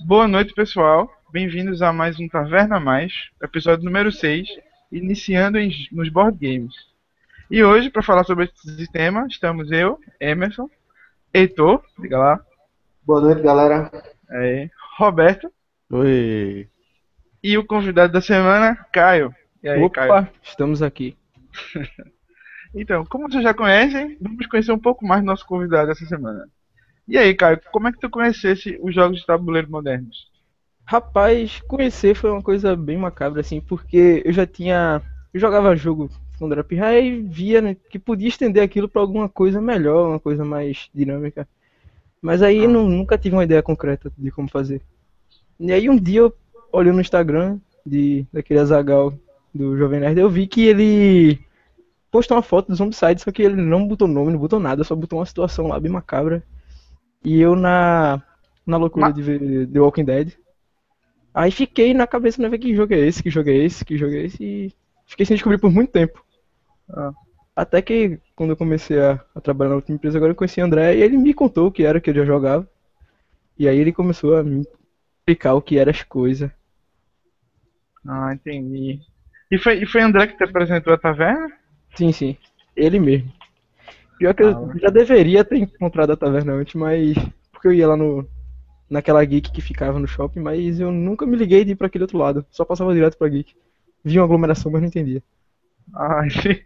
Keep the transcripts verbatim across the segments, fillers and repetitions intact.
Boa noite, pessoal. Bem-vindos a mais um Taverna Mais, episódio número seis, iniciando em- nos board games. E hoje, para falar sobre esse tema, estamos eu, Emerson, Heitor, diga lá, Boa noite, galera. é, Roberto Oi. e o convidado da semana, Caio. E aí, Caio? Opa, estamos aqui. Então, como vocês já conhecem, vamos conhecer um pouco mais do nosso convidado essa semana. E aí, Caio, como é que tu conhecesse os jogos de tabuleiro modernos? Rapaz, conhecer foi uma coisa bem macabra, assim, porque eu já tinha. Eu jogava jogo quando era pirraia e via, né, que podia estender aquilo pra alguma coisa melhor, uma coisa mais dinâmica. Mas aí Ah, não, nunca tive uma ideia concreta de como fazer. E aí um dia eu olhando no Instagram de, daquele Azaghal do Jovem Nerd, eu vi que ele postou uma foto do Zombicide, só que ele não botou nome, não botou nada, só botou uma situação lá bem macabra. E eu na, na loucura ma- de ver The Walking Dead. Aí fiquei na cabeça, né, ver que jogo é esse, que jogo é esse, que jogo é esse, e fiquei sem descobrir por muito tempo. ah, Até que quando eu comecei a, a trabalhar na última empresa, agora eu conheci o André e ele me contou o que era que ele já jogava. E aí ele começou a me explicar o que eram as coisas. ah, entendi. E foi, e foi André que te apresentou a taverna? Sim, sim, ele mesmo. Pior que eu Ah, já deveria ter encontrado a taverna antes, mas. Porque eu ia lá no, naquela geek que ficava no shopping, mas eu nunca me liguei de ir pra aquele outro lado. Só passava direto pra geek. Vi uma aglomeração, mas não entendia. ah,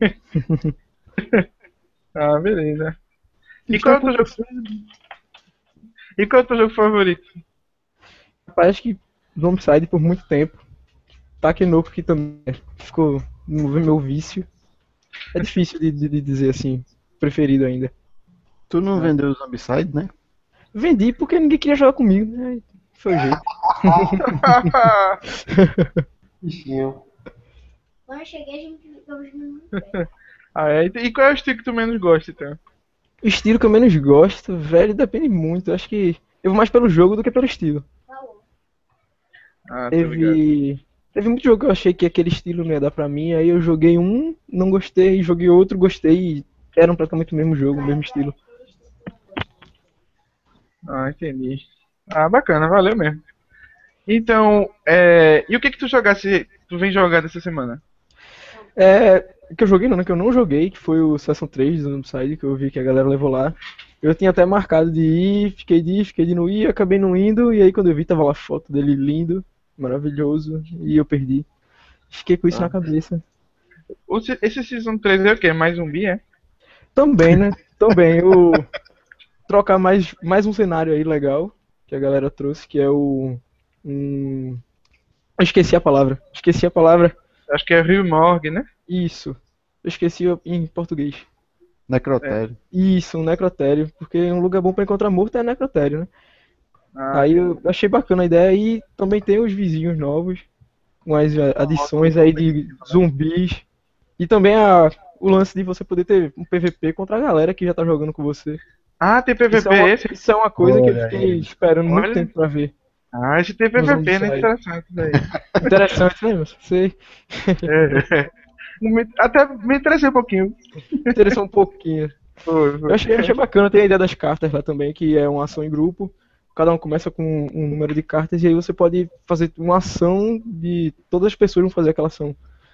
ah, beleza. E E tinha qual é uma o teu jogo, professora. e qual é o teu jogo favorito? Parece que Zombicide por muito tempo. Takenoko que também ficou no meu vício. É difícil de, de- de dizer assim, preferido ainda. Tu não Ah. vendeu o Zombicide, né? Vendi porque ninguém queria jogar comigo, né? Foi o jeito. Bichinho. Quando eu cheguei, a gente ficou junto. Ah, é? E qual é o estilo que tu menos gosta, então? O estilo que eu menos gosto, velho, depende muito. Eu acho que eu vou mais pelo jogo do que pelo estilo. Falou. Ah, tô ligado. Teve. Teve muito jogo que eu achei que aquele estilo não ia dar pra mim, aí eu joguei um, não gostei, joguei outro, gostei, e eram praticamente o mesmo jogo, o mesmo estilo. Ah, entendi. Ah, bacana, valeu mesmo. Então, é... e o que que tu jogasse, tu vem jogando essa semana? É, que eu joguei não, né? Que eu não joguei, que foi o Season três do Zombicide, que eu vi que a galera levou lá. Eu tinha até marcado de ir, fiquei de ir, fiquei de não ir, acabei não indo, e aí quando eu vi tava lá a foto dele lindo, maravilhoso, e eu perdi. Fiquei com isso na Ah. cabeça. O se- Esse Season três é o quê? Mais zumbi, é? Também, né? Também, eu trocar mais, mais um cenário aí legal, que a galera trouxe, que é o... Um... Eu esqueci a palavra, esqueci a palavra. Acho que é Rio Morgue, né? Isso, eu esqueci em português. É. Necrotério. Isso, um necrotério, porque um lugar bom pra encontrar morto é necrotério, né? Ah, Aí entendi. eu achei bacana a ideia e também tem os vizinhos novos, com as eh, Modo adições aí de competitivo, né? zumbis e também a, o lance de você poder ter um P V P contra a galera que já tá jogando com você. Ah, tem Isso é P V P uma, esse? isso é uma coisa que eu Olha fiquei aí. esperando muito Olha. tempo pra ver Ah, esse tem no P V P, né? Zombicide. Interessante isso daí. Interessante, né, meu? Sei. É. Me- Até me interessei um pouquinho. Interessou um pouquinho. Foi, Eu foi. achei, achei bacana, tem a ideia das cartas lá também, que é uma ação em grupo. Cada um começa com um número de cartas e aí você pode fazer uma ação de todas as pessoas vão fazer aquela ação.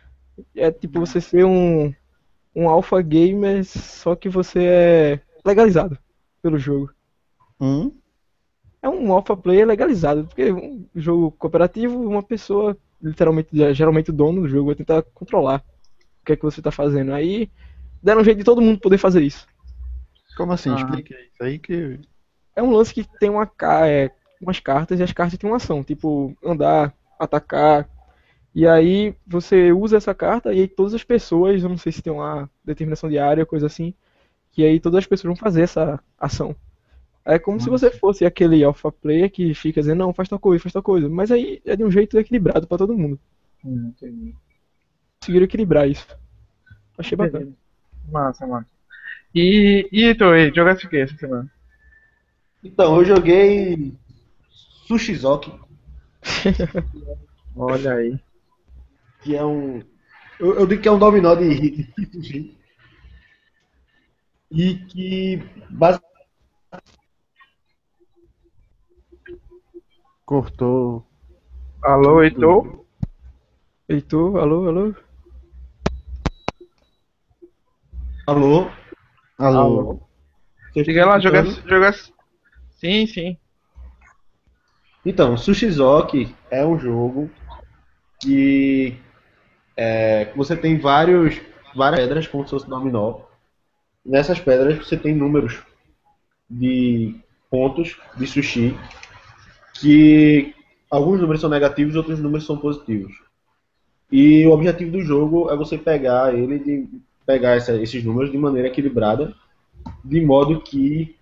É tipo você ser um, um alpha gamer, só que você é legalizado pelo jogo. Hum? É um alpha player legalizado, porque um jogo cooperativo, uma pessoa, literalmente, geralmente o dono do jogo, vai tentar controlar o que é que você tá fazendo. Aí deram um jeito de todo mundo poder fazer isso. Como assim? Ah, Explica isso aí que. É um lance que tem uma, ca- é, umas cartas e as cartas têm uma ação, tipo andar, atacar. E aí você usa essa carta e aí todas as pessoas, eu não sei se tem uma determinação de área, coisa assim, que aí todas as pessoas vão fazer essa ação. É como se você Nossa. fosse aquele alpha player que fica dizendo, não, faz tal coisa, faz tal coisa. Mas aí é de um jeito equilibrado pra todo mundo. hum, entendi. Conseguiram equilibrar isso. Achei bacana. Entendi. Massa, massa. E, e Heitor, aí, jogasse o que essa semana? Então, eu joguei Sushizoki, Olha aí. que é um. Eu, eu digo que é um dominó de, de sushi. E que basicamente Cortou. Alô, Heitor? Heitor, alô, alô? Alô? Alô. Vocês Diga estão lá, jogar. escutando? jogar... Sim, sim. Então, Sushizoki é um jogo que é, você tem vários, várias pedras, como se fosse dominó. Nessas pedras você tem números de pontos de sushi, que alguns números são negativos e outros números são positivos. E o objetivo do jogo é você pegar ele, de pegar essa- esses números de maneira equilibrada, de modo que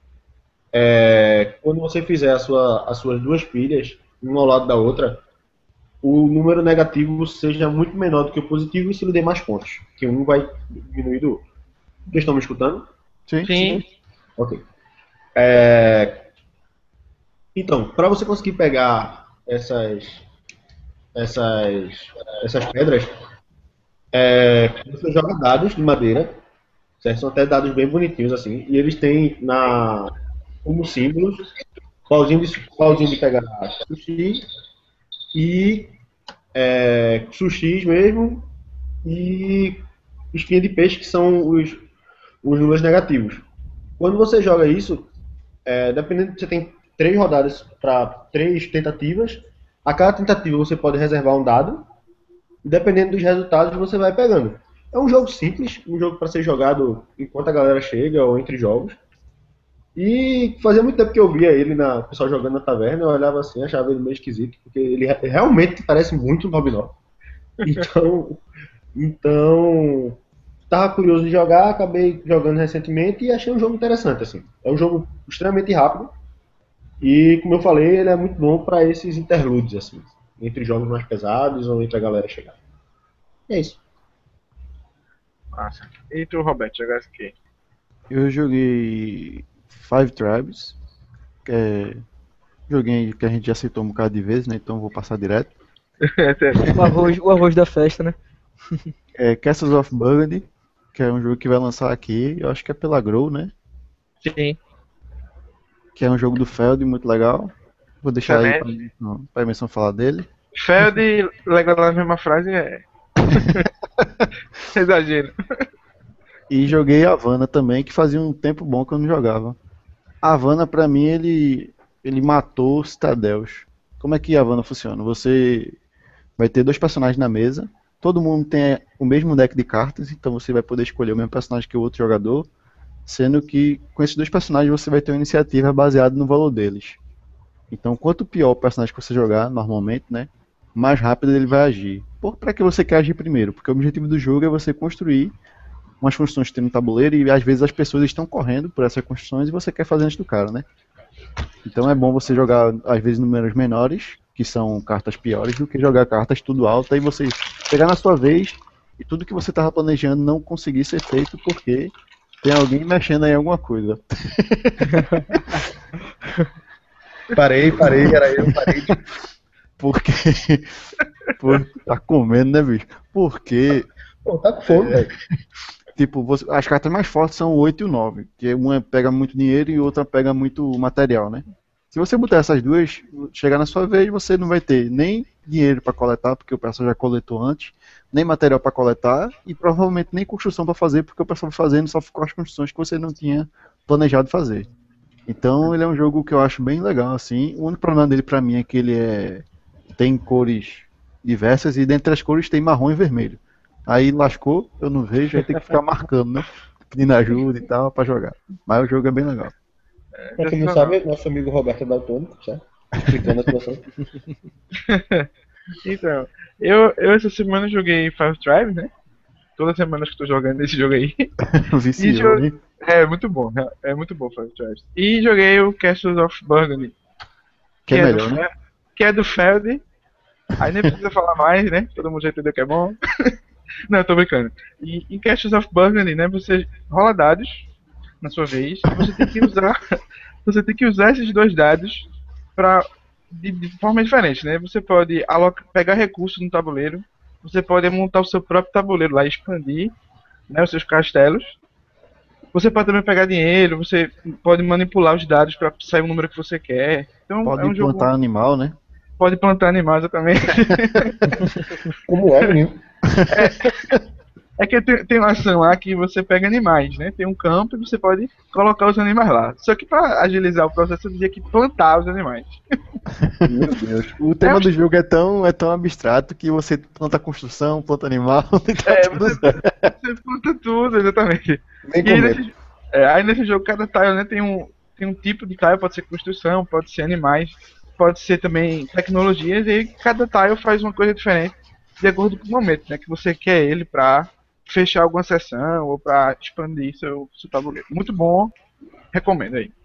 é, quando você fizer a sua- as suas duas pilhas, uma ao lado da outra, o número negativo seja muito menor do que o positivo e se lhe dê mais pontos, que um vai diminuir do outro. Vocês estão me escutando? Sim? Sim. Ok. É, então, para você conseguir pegar essas, essas, essas pedras, é, você joga dados de madeira, certo? São até dados bem bonitinhos assim, e eles têm na, como símbolos pauzinho de, pauzinho de pegar sushi e é, sushis mesmo e espinha de peixe, que são os, os números negativos. Quando você joga isso, é, dependendo, você tem três rodadas para três tentativas. A cada tentativa você pode reservar um dado. E dependendo dos resultados, você vai pegando. É um jogo simples, um jogo para ser jogado enquanto a galera chega ou entre jogos. E fazia muito tempo que eu via ele, na, o pessoal jogando na taverna, eu olhava assim, achava ele meio esquisito, porque ele re- realmente parece muito um Dominó. Então, então, tava curioso de jogar, acabei jogando recentemente e achei um jogo interessante, assim. É um jogo extremamente rápido e, como eu falei, ele é muito bom para esses interlúdios, assim, entre jogos mais pesados ou entre a galera chegar. É isso. Massa. E tu, Roberto, jogasse o quê? Eu joguei Five Tribes, que é joguinho que a gente já citou um bocado de vezes, né? Então vou passar direto. O arroz, o arroz da festa, né? É Castles of Burgundy, que é um jogo que vai lançar aqui, eu acho que é pela Grow, né? Sim. Que é um jogo do Feld, muito legal. Vou deixar aí pra, Excelente. pra Emerson falar dele. Feld e legal na mesma frase é. Exagero. E joguei Havana também, que fazia um tempo bom que eu não jogava. Havana, pra mim, ele, ele matou Citadels. Como é que Havana funciona? Você vai ter dois personagens na mesa, todo mundo tem o mesmo deck de cartas, então você vai poder escolher o mesmo personagem que o outro jogador, sendo que com esses dois personagens você vai ter uma iniciativa baseada no valor deles. Então, quanto pior o personagem que você jogar, normalmente, né, mais rápido ele vai agir. Por para que você quer agir primeiro? Porque o objetivo do jogo é você construir umas construções que tem no tabuleiro e às vezes as pessoas estão correndo por essas construções e você quer fazer antes do cara, né? Então é bom você jogar às vezes números menores, que são cartas piores, do que jogar cartas tudo alta e você chegar na sua vez e tudo que você estava planejando não conseguir ser feito porque tem alguém mexendo aí em alguma coisa. Parei, parei, era eu, parei. Porque. Por, tá comendo, né, bicho? Porque, Pô, tá com fome, velho. tipo, você- as cartas mais fortes são o oito e o nove, que uma pega muito dinheiro e outra pega muito material, né? Se você botar essas duas, chegar na sua vez, você não vai ter nem dinheiro para coletar, porque o pessoal já coletou antes, nem material para coletar e provavelmente nem construção para fazer, porque o pessoal vai fazendo só ficou as construções que você não tinha planejado fazer. Então ele é um jogo que eu acho bem legal, assim. O único problema dele pra mim é que ele é tem cores diversas e dentre as cores tem marrom e vermelho. Aí lascou, eu não vejo, aí tem que ficar marcando, né? Pedindo ajuda e tal pra jogar. Mas o jogo é bem legal. Pra quem não sabe, nosso amigo Roberto é daltônico, certo? Explicando a situação. Então, eu, eu essa semana joguei Five Tribes, né? Toda semana que eu tô jogando esse jogo aí. E Viciou, jo- hein? É muito bom, é é muito bom Five Tribes. E joguei o Castles of Burgundy, Que é do melhor, né? Fe- que é do Feld. Aí nem precisa falar mais, né? Todo mundo já entendeu que é bom. Não, eu tô brincando. E em Castles of Burgundy, né? Você rola dados na sua vez e você tem que usar, você tem que usar esses dois dados para de, de forma diferente, né? Você pode aloca, pegar recursos no tabuleiro, você pode montar o seu próprio tabuleiro lá e expandir, né, os seus castelos. Você pode também pegar dinheiro, você pode manipular os dados para sair o número que você quer. Então Pode é um jogo. plantar animal, né? Pode plantar animais também. Como é, menino? É que tem, tem uma ação lá que você pega animais, né? Tem um campo e você pode colocar os animais lá. Só que para agilizar o processo, você tinha que plantar os animais. Meu Deus. O tema É, do jogo é tão, é tão abstrato que você planta construção, planta animal, tá É, tudo você, certo. você planta tudo, exatamente. Vem E aí comer. nesse, é, aí nesse jogo, cada tile, né, tem um, tem um tipo de tile, pode ser construção, pode ser animais, pode ser também tecnologias, e aí cada tile faz uma coisa diferente de acordo com o momento, né, que você quer ele pra fechar alguma sessão ou pra expandir seu, seu tabuleiro. Muito bom, recomendo aí.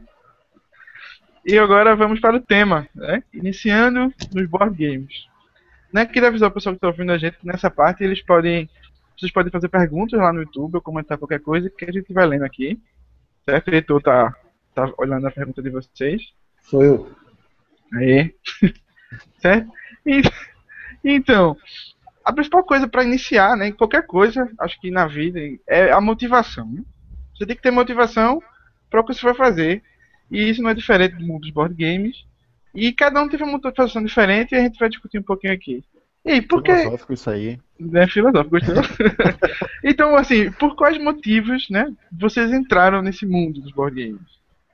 E agora vamos para o tema, né, iniciando nos board games. Né, queria avisar o pessoal que está ouvindo a gente que nessa parte eles podem. Vocês podem fazer perguntas lá no YouTube ou comentar qualquer coisa que a gente vai lendo aqui. Certo? O editor tá, tá olhando a pergunta de vocês. Sou eu. Aí. Certo? E, então, a principal coisa para iniciar, né, em qualquer coisa, acho que na vida, é a motivação. Né? Você tem que ter motivação para o que você vai fazer. E isso não é diferente do mundo dos board games. E cada um teve uma motivação diferente e a gente vai discutir um pouquinho aqui. E aí, por que. Filosófico isso aí. É filosófico, gostou? Então, assim, por quais motivos, né, vocês entraram nesse mundo dos board games?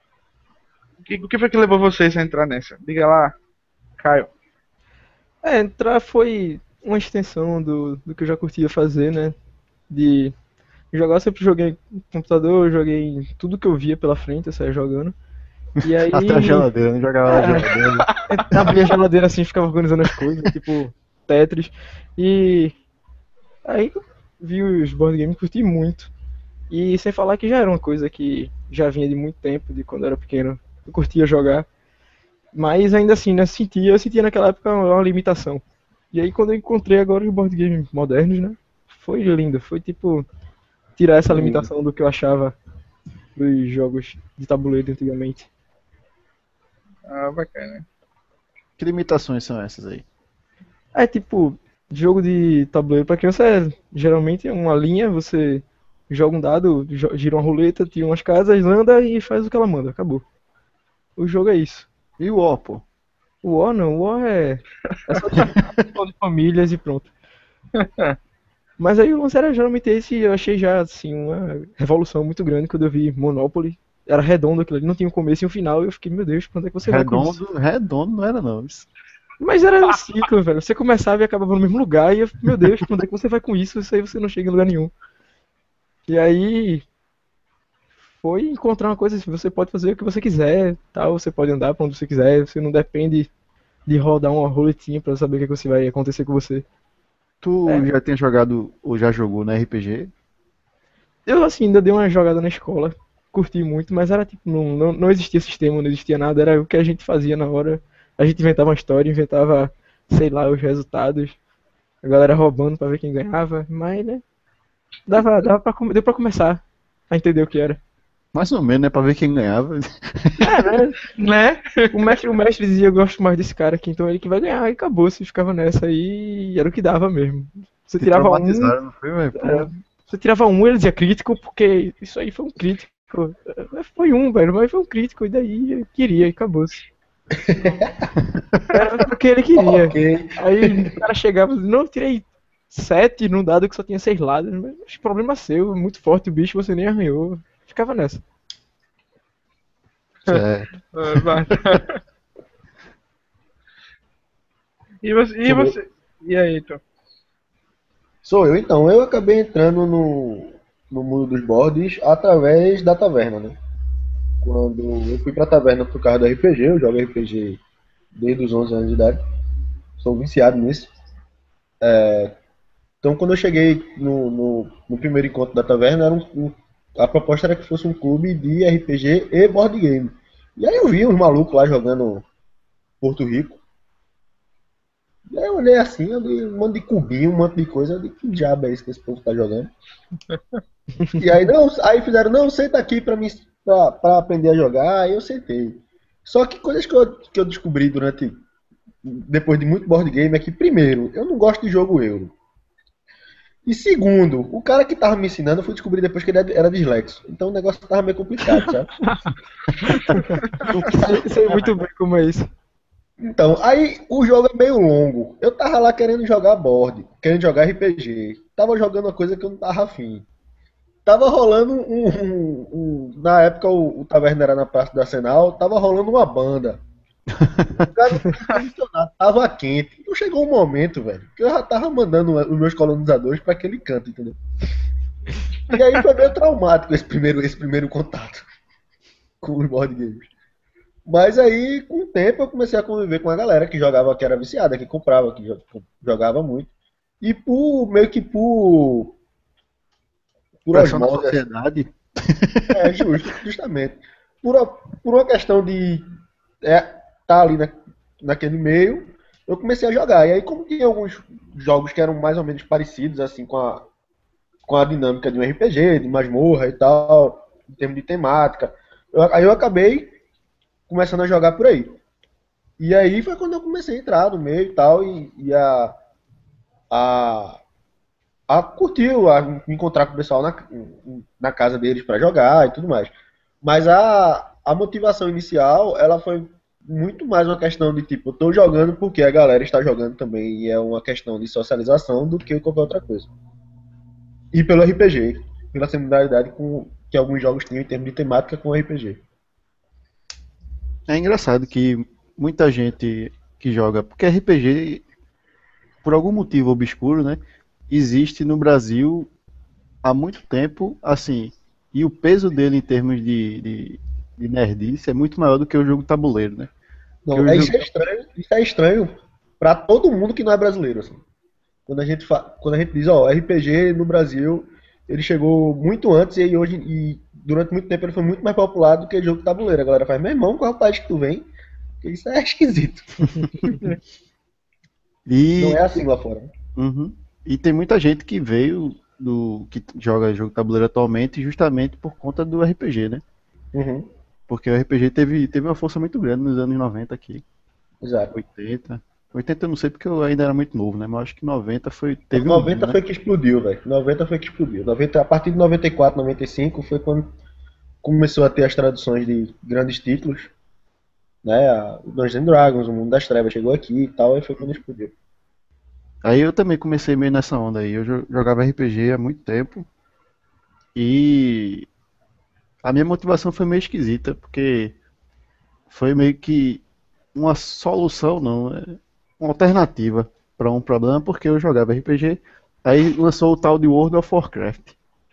O que, o que foi que levou vocês a entrar nessa? Diga lá, Caio. É, entrar foi uma extensão do, do que eu já curtia fazer, né? De jogar, eu sempre joguei em computador, joguei em tudo que eu via pela frente, eu saía jogando. E aí. Até a geladeira, não jogava na É. geladeira. Abria a geladeira assim, ficava organizando as coisas, tipo Tetris. E aí vi os board games, curti muito. E sem falar que já era uma coisa que já vinha de muito tempo, de quando eu era pequeno, eu curtia jogar. Mas ainda assim, né, sentia, eu sentia naquela época uma limitação. E aí quando eu encontrei agora os board games modernos, né, foi lindo, foi tipo tirar essa limitação do que eu achava dos jogos de tabuleiro antigamente. Ah, bacana. Que limitações são essas aí? É tipo, jogo de tabuleiro pra criança é geralmente é uma linha, você joga um dado, jo- gira uma roleta, tira umas casas, anda e faz o que ela manda, acabou. O jogo é isso. E o O, pô? O War não, o War é, é só de, só de famílias e pronto. Mas aí o lance era geralmente esse e eu achei já assim uma revolução muito grande quando eu vi Monopoly. Era redondo aquilo ali, não tinha um começo e um final, e eu fiquei, meu Deus, quando é que você vai com isso? Redondo, redondo não era não. Isso. Mas era um ciclo, velho. Você começava e acabava no mesmo lugar, e eu, meu Deus, quando é que você vai com isso? Isso aí você não chega em lugar nenhum. E aí foi encontrar uma coisa assim, você pode fazer o que você quiser, tal, você pode andar pra onde você quiser, você não depende de rodar uma roletinha pra saber o que que você vai acontecer com você. Tu É. já tinha jogado ou já jogou na R P G? Eu assim ainda dei uma jogada na escola, curti muito, mas era tipo, não, não, não existia sistema, não existia nada, era o que a gente fazia na hora. A gente inventava uma história, inventava, sei lá, os resultados. A galera roubando pra ver quem ganhava, mas né, dava, dava pra, come- deu pra começar a entender o que era. Mais ou menos, né? Pra ver quem ganhava. É, né? Né? O mestre, o mestre dizia, eu gosto mais desse cara aqui, então é ele que vai ganhar, e acabou, se ficava nessa aí, e era o que dava mesmo. Você Te tirava um, traumatizaram, não foi, velho? Pô, é, você tirava um, ele dizia crítico, porque isso aí foi um crítico. É, Foi um, velho, mas foi um crítico, e daí eu queria, e acabou-se. Era porque ele queria. Ok. Aí o cara chegava e dizia, não, eu tirei sete num dado que só tinha seis lados, mas problema seu, é muito forte o bicho, você nem arranhou. Ficava nessa. certo. Ah, vai. E você? E, você? E aí, então? Sou eu, então. Eu acabei entrando no, no mundo dos boards através da taverna, né? Quando eu fui pra taverna por causa do R P G, eu jogo R P G desde os onze anos de idade. Sou viciado nisso. Então, quando eu cheguei no, no, no primeiro encontro da taverna, era um, um- a proposta era que fosse um clube de R P G e board game. E aí eu vi uns malucos lá jogando Porto Rico. E aí eu olhei assim, eu vi um monte de cubinho, um monte de coisa. Eu disse, que diabo é isso que esse povo tá jogando? E aí, não, aí fizeram, não, senta aqui pra, mim, pra, pra aprender a jogar. Aí eu sentei. Só que coisas que eu, que eu descobri durante, depois de muito board game é que, primeiro, eu não gosto de jogo euro. E segundo, o cara que tava me ensinando, eu fui descobrir depois que ele era dislexo. Então o negócio tava meio complicado, sabe? Sei, sei muito bem como é isso. Então, aí o jogo é meio longo. Eu tava lá querendo jogar board, querendo jogar R P G. Tava jogando uma coisa que eu não tava afim. Tava rolando um. um- um- na época o, o Taverna era na Praça da Arsenal, tava rolando uma banda. O cara não tinha funcionado, tava quente. Então chegou um momento, velho, que eu já tava mandando os meus colonizadores pra aquele canto, entendeu? E aí foi meio traumático esse primeiro, esse primeiro contato com os board games. Mas aí, com o tempo, eu comecei a conviver com a galera que jogava, que era viciada, que comprava, que jo- jogava muito. E por, meio que por, por Pressão da osmose, assim, sociedade. é justo, justamente. Por, a- por uma questão de é, tá ali na, naquele meio, eu comecei a jogar. E aí, como tinha alguns jogos que eram mais ou menos parecidos, assim, com a, com a dinâmica de um R P G, de masmorra e tal, em termos de temática, eu- aí eu acabei começando a jogar por aí. E aí foi quando eu comecei a entrar no meio e tal, e, e a, a, a curtir, a me encontrar com o pessoal na, na casa deles para jogar e tudo mais. Mas a, a motivação inicial, ela foi muito mais uma questão de tipo, eu tô jogando porque a galera está jogando também, e é uma questão de socialização do que qualquer outra coisa. E pelo R P G, pela similaridade com que alguns jogos tinham em termos de temática com o R P G. É engraçado que muita gente que joga, porque R P G, por algum motivo obscuro, né, existe no Brasil há muito tempo, assim, e o peso dele em termos de, de, de nerdice é muito maior do que o jogo tabuleiro, né? Porque Não, o é, jogo, isso é estranho, isso é estranho para todo mundo que não é brasileiro, assim. Quando a gente, fa... Quando a gente diz, ó, R P G no Brasil, ele chegou muito antes e aí hoje, e durante muito tempo ele foi muito mais popular do que jogo de tabuleiro. A galera faz, meu irmão, qual é o país que tu vem? Porque isso é esquisito. Não e, é assim lá fora. uhum, e tem muita gente que veio do que joga jogo tabuleiro atualmente justamente por conta do R P G, né? Uhum, Porque o R P G teve, teve uma força muito grande nos anos noventa aqui, exato. oitenta. oitenta eu não sei porque eu ainda era muito novo, né? Mas eu acho que noventa foi, teve um boom, noventa né? foi que explodiu, velho. noventa foi que explodiu. noventa, a partir de noventa e quatro, noventa e cinco foi quando começou a ter as traduções de grandes títulos, né? A Dungeons and Dragons, o Mundo das Trevas chegou aqui e tal, e foi quando explodiu. Aí eu também comecei meio nessa onda aí. Eu jo- jogava R P G há muito tempo e a minha motivação foi meio esquisita, porque foi meio que uma solução, não, é uma alternativa para um problema, porque eu jogava R P G, aí lançou o tal de World of Warcraft.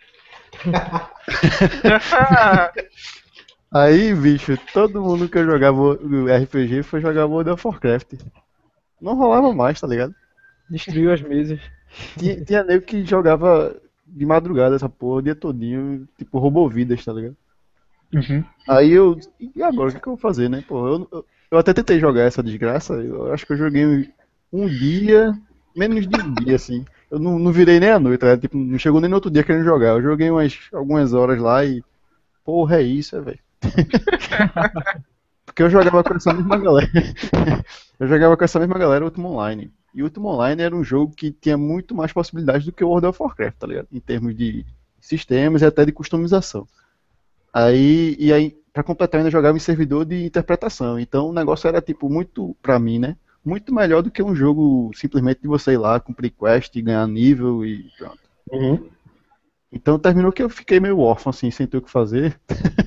Aí, bicho, todo mundo que eu jogava o R P G foi jogar World of Warcraft. Não rolava mais, tá ligado? Destruiu as mesas. Tinha, tinha nego que jogava de madrugada essa porra, o dia todinho, tipo, roubou vidas, tá ligado? Uhum. Aí eu. E agora, o que, que eu vou fazer, né? Pô, eu, eu, eu até tentei jogar essa desgraça, eu acho que eu joguei um, um dia, menos de um dia, assim. Eu não, não virei nem a noite, tá ligado? Tipo, não chegou nem no outro dia querendo jogar. Eu joguei umas, algumas horas lá e. Porra, é isso, é, velho. Porque eu jogava com essa mesma galera. Eu jogava com essa mesma galera o Ultima Online. E o Ultima Online era um jogo que tinha muito mais possibilidades do que o World of Warcraft, tá ligado? Em termos de sistemas e até de customização. Aí, e aí, pra completar, eu ainda jogava em servidor de interpretação. Então o negócio era, tipo, muito, pra mim, né? Muito melhor do que um jogo simplesmente de você ir lá, cumprir quest, ganhar nível e pronto. Uhum. Então terminou que eu fiquei meio órfão, assim, sem ter o que fazer.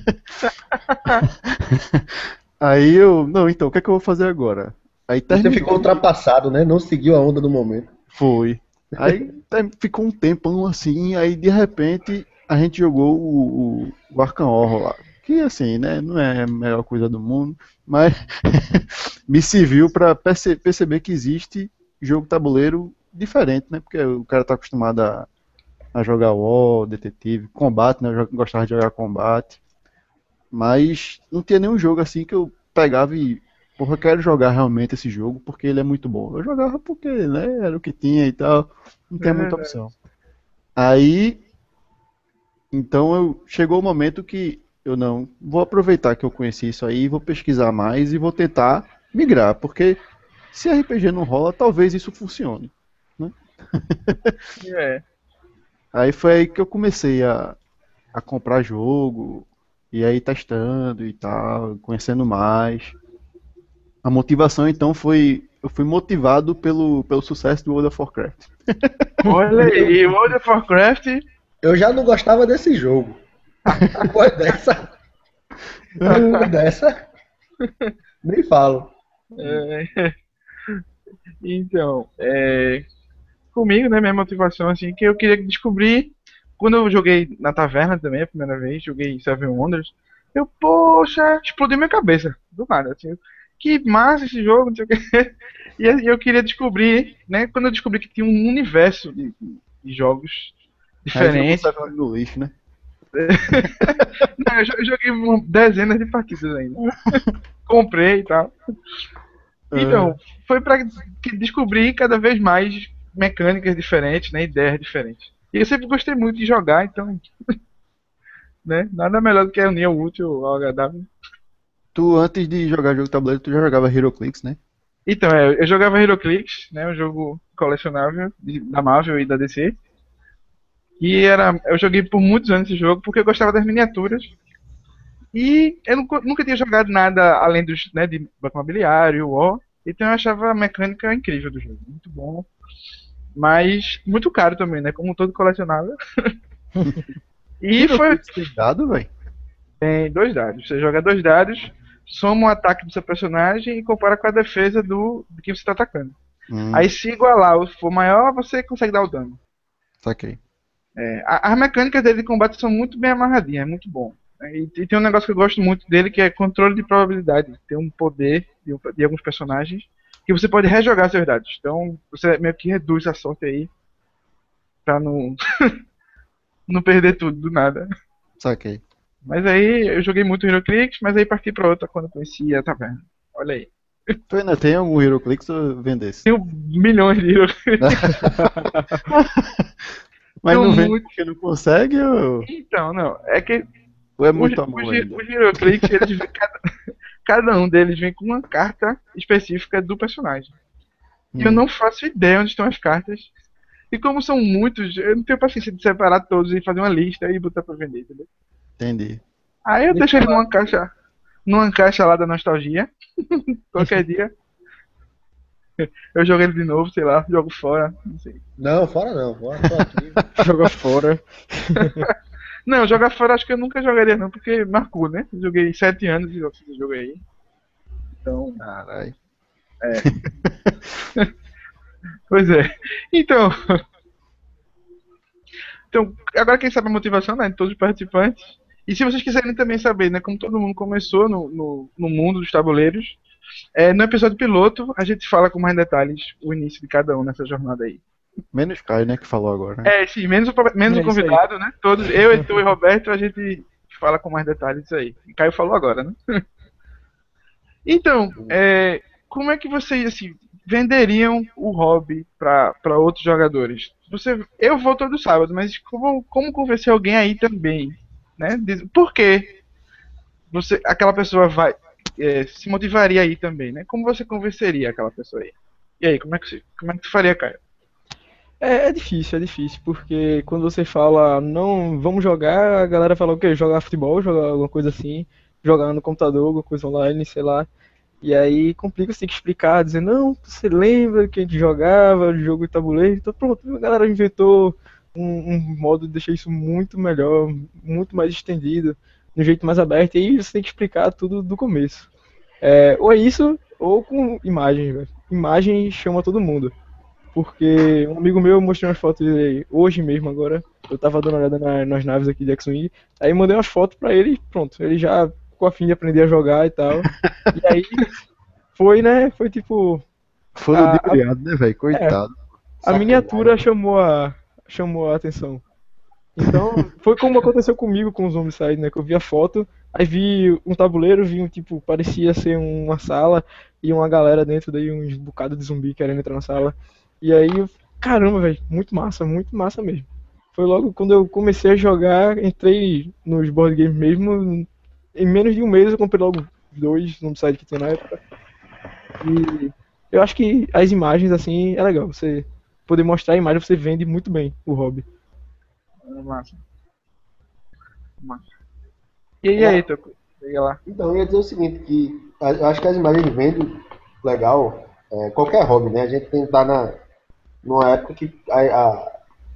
Aí eu, não, então, o que é que eu vou fazer agora? Aí Você terminou. ficou ultrapassado, né? Não seguiu a onda do momento. Foi. Aí ter- ficou um tempão assim, aí de repente a gente jogou o, o, o Arkham Horror lá. Que assim, né, não é a melhor coisa do mundo, mas me serviu pra perce- perceber que existe jogo tabuleiro diferente, né? Porque o cara tá acostumado a, a jogar War, detetive, combate, né? Eu jo- gostava de jogar combate. Mas não tinha nenhum jogo assim que eu pegava e, porra, eu quero jogar realmente esse jogo porque ele é muito bom. Eu jogava porque, né, era o que tinha e tal, não tem muita opção. Aí, então eu chegou o momento que eu não vou aproveitar que eu conheci isso aí, vou pesquisar mais e vou tentar migrar, porque se R P G não rola, talvez isso funcione, né? É. Aí foi aí que eu comecei a, a comprar jogo, e aí testando e tal, conhecendo mais. A motivação então foi, eu fui motivado pelo, pelo sucesso do World of Warcraft. Olha aí, World of Warcraft. Eu já não gostava desse jogo. Depois dessa, depois dessa, nem falo. é, então, é, comigo, né, minha motivação, assim, que eu queria descobrir, quando eu joguei na taverna também, a primeira vez, joguei Seven Wonders, eu, poxa, explodiu minha cabeça, do nada, assim, que massa esse jogo, não sei o quê. E aí eu queria descobrir, né, quando eu descobri que tinha um universo de, de jogos Aí jogou diferentes. Seven no lixo, né? Não, eu jo- eu joguei uma dezenas de partidas ainda. Comprei e tal. Então, foi pra que- descobrir cada vez mais mecânicas diferentes, né, ideias diferentes. E eu sempre gostei muito de jogar, então, né, nada melhor do que unir o útil ao agradável. Tu, antes de jogar jogo de tabuleiro, tu já jogava HeroClix, né? Então, é, eu jogava HeroClix, né, um jogo colecionável de- da Marvel e da D C. E era, eu joguei por muitos anos esse jogo porque eu gostava das miniaturas. E eu nunca, nunca tinha jogado nada além dos, né, de Banco Imobiliário, War. Então eu achava a mecânica incrível do jogo, muito bom. Mas muito caro também, né? Como todo colecionável. E foi HeroClix tem dado, velho? em dois dados. Você joga dois dados, soma o ataque do seu personagem e compara com a defesa do, do que você está atacando. Hum, Aí se igualar ou for maior, você consegue dar o dano. saquei. É, a- as mecânicas dele de combate são muito bem amarradinhas, é muito bom. É, E, e tem um negócio que eu gosto muito dele que é controle de probabilidade. Tem um poder de, um- de alguns personagens que você pode rejogar seus dados. Então você meio que reduz a sorte aí pra não, não perder tudo do nada. Saquei. Mas aí eu joguei muito HeroClix, mas aí parti pra outra quando eu conheci a taverna. Olha aí. Tu ainda tem algum HeroClix ou vendesse? Tenho milhões de HeroClix. Mas Tenho não vende muito. porque não consegue ou, Então, não. É que ou é os, muito os, amor ainda? os HeroClix, eles vêm, cada, cada um deles vem com uma carta específica do personagem. E eu Hum, não faço ideia onde estão as cartas. E como são muitos, eu não tenho paciência de separar todos e fazer uma lista e botar pra vender, entendeu? entendi. Aí eu Me deixo ele fala- numa caixa, numa caixa lá da nostalgia. Qualquer dia eu jogo ele de novo, sei lá, jogo fora, não sei. Não, fora não, fora, tô aqui. Joga fora. Não, jogar fora acho que eu nunca jogaria não, porque marcou, né? Joguei sete anos e esse jogo aí. Então, Caralho. pois é. Então, então, agora quem sabe a motivação, né, de todos os participantes. E se vocês quiserem também saber, né, como todo mundo começou no, no, no mundo dos tabuleiros, é, no episódio piloto a gente fala com mais detalhes o início de cada um nessa jornada aí. Menos Caio, né, que falou agora, né? É, sim, menos o, pro- menos É o isso aí. convidado, né? Todos, eu, Heitor e Roberto, a gente fala com mais detalhes isso aí. E Caio falou agora, né? Então, é, como é que vocês assim, venderiam o hobby para outros jogadores? Você, eu vou todo sábado, mas como, como convencer alguém aí também? Né? Diz- Por que você, aquela pessoa vai é, se motivaria aí também, né? Como você convenceria aquela pessoa aí? E aí, como é que, você, como é que tu faria, Caio? É, é difícil, é difícil, porque quando você fala, não, vamos jogar, a galera fala o quê? Jogar futebol, jogar alguma coisa assim, jogar no computador, alguma coisa online, sei lá. E aí complica, você tem que explicar, dizer, não, você lembra que a gente jogava jogo de tabuleiro? Então pronto, a galera inventou um, um modo de deixar isso muito melhor, muito mais estendido, de um jeito mais aberto, e aí você tem que explicar tudo do começo. É, ou é isso, ou com imagens, velho. Imagem chama todo mundo. Porque um amigo meu mostrou umas fotos dele hoje mesmo agora. Eu tava dando uma olhada na- nas naves aqui de X-Wing. Aí mandei umas fotos pra ele e pronto. Ele já ficou a fim de aprender a jogar e tal. E aí foi, né? Foi tipo. Foi A, a, ludibriado, né, velho? Coitado. a miniatura chamou a, chamou a atenção. Então, foi como aconteceu comigo com o Zombicide, né? Que eu vi a foto, aí vi um tabuleiro, vi um tipo, parecia ser uma sala e uma galera dentro, daí uns bocados de zumbi querendo entrar na sala. E aí, eu, caramba, velho, muito massa, muito massa mesmo. Foi logo quando eu comecei a jogar, entrei nos board games mesmo, em menos de um mês eu comprei logo dois Zombicide que tinha na época. E eu acho que as imagens, assim, é legal. Você poder mostrar a imagem, você vende muito bem o hobby. Massa. Massa. E aí, aí, Toco? Diga lá. Então, eu ia dizer o seguinte, que a- eu acho que as imagens vendem legal, é, qualquer hobby, né? A gente tem que estar na, numa época que a, a,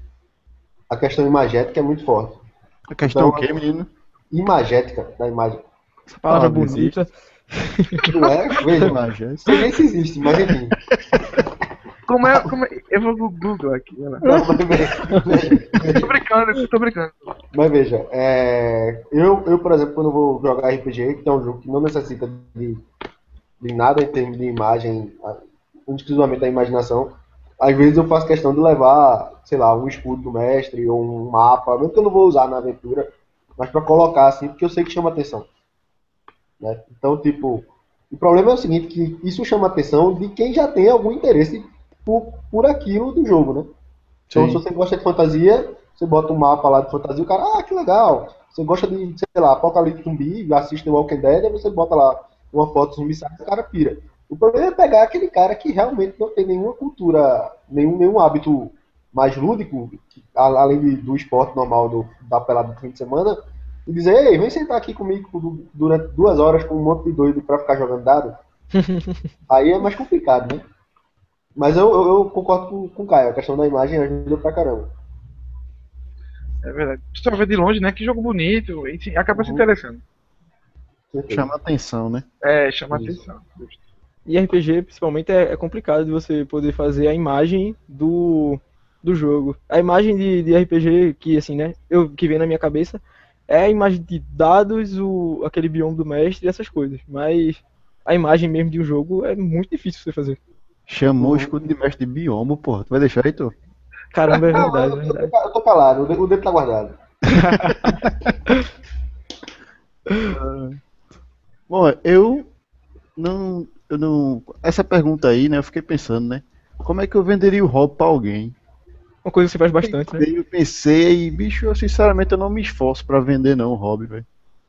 a questão imagética é muito forte. A questão é o Então, quê, menino? imagética da imagem. Essa palavra Ah, bonita. Não é? Veja, não Imagem. sei nem se existe, mas enfim. Como é, como é? Eu vou no Google aqui, olha lá. Não, mas veja, Tô brincando, tô brincando. mas veja, é, eu, eu, por exemplo, quando eu vou jogar R P G, que é um jogo que não necessita de, de nada em termos de imagem, a- exclusivamente da imaginação, às vezes eu faço questão de levar, sei lá, um escudo do mestre ou um mapa, mesmo que eu não vou usar na aventura, mas para colocar assim, porque eu sei que chama atenção, né? Então, tipo, o problema é o seguinte, que isso chama atenção de quem já tem algum interesse por, por aquilo do jogo, né? Então, Sim. se você gosta de fantasia, você bota um mapa lá de fantasia, o cara, ah, que legal. Você gosta de, sei lá, Apocalipse Zumbi, assiste The Walking Dead, aí você bota lá uma foto zumbi, sabe, o cara pira. O problema é pegar aquele cara que realmente não tem nenhuma cultura, nenhum, nenhum hábito mais lúdico, que, a- além de- do esporte normal do, da pelada do fim de semana, e dizer, ei, vem sentar aqui comigo du- durante duas horas com um monte de doido pra ficar jogando dado. Aí é mais complicado, né? Mas eu, eu, eu concordo com, com o Caio, a questão da imagem ajuda pra caramba. É verdade. Você só vê de longe, né? Que jogo bonito, e sim, acaba se Uhum. interessando. Certeza. Chama atenção, né? É, chama Isso. atenção. E R P G, principalmente, é, é complicado de você poder fazer a imagem do, do jogo. A imagem de, de R P G que, assim, né, eu, que vem na minha cabeça é a imagem de dados, o, aquele bioma do mestre e essas coisas. Mas a imagem mesmo de um jogo é muito difícil você fazer. Chamou Uhum. o escudo de mestre de biombo, porra. Tu vai deixar aí, tu? Caramba, é Não, verdade, é eu, verdade. tô, eu tô calado, o dedo, o dedo tá guardado. Bom, eu não, eu não. Essa pergunta aí, né? Eu fiquei pensando, né? Como é que eu venderia o hobby pra alguém? Uma coisa que você faz bastante, né? Aí eu pensei, bicho, eu sinceramente eu não me esforço pra vender não o hobby, velho.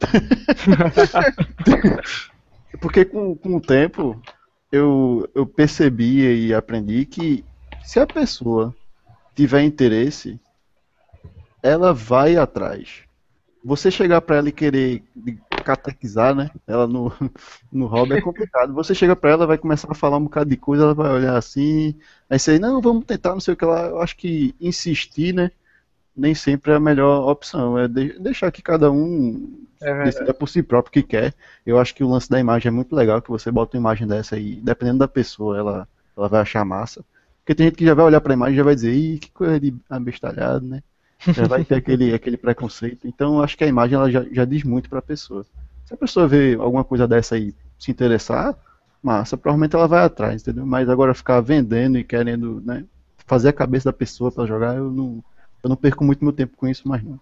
Porque com, com o tempo eu, eu percebi e aprendi que se a pessoa tiver interesse, ela vai atrás. Você chegar pra ela e querer catequizar, né? Ela no, no hobby é complicado. Você chega pra ela, vai começar a falar um bocado de coisa, ela vai olhar assim, aí você, não, vamos tentar, não sei o que lá. Eu acho que insistir, né? Nem sempre é a melhor opção. É de- deixar que cada um É verdade. decida por si próprio o que quer. Eu acho que o lance da imagem é muito legal, que você bota uma imagem dessa aí, dependendo da pessoa, ela, ela vai achar massa. Porque tem gente que já vai olhar pra imagem e já vai dizer, ih, que coisa de abestalhado, né? Já vai ter aquele, aquele preconceito. Então, eu acho que a imagem ela já, já diz muito pra pessoa. Se a pessoa vê alguma coisa dessa aí se interessar, massa, provavelmente ela vai atrás, entendeu? Mas agora ficar vendendo e querendo, né, fazer a cabeça da pessoa pra jogar, eu não, eu não perco muito meu tempo com isso, mas não.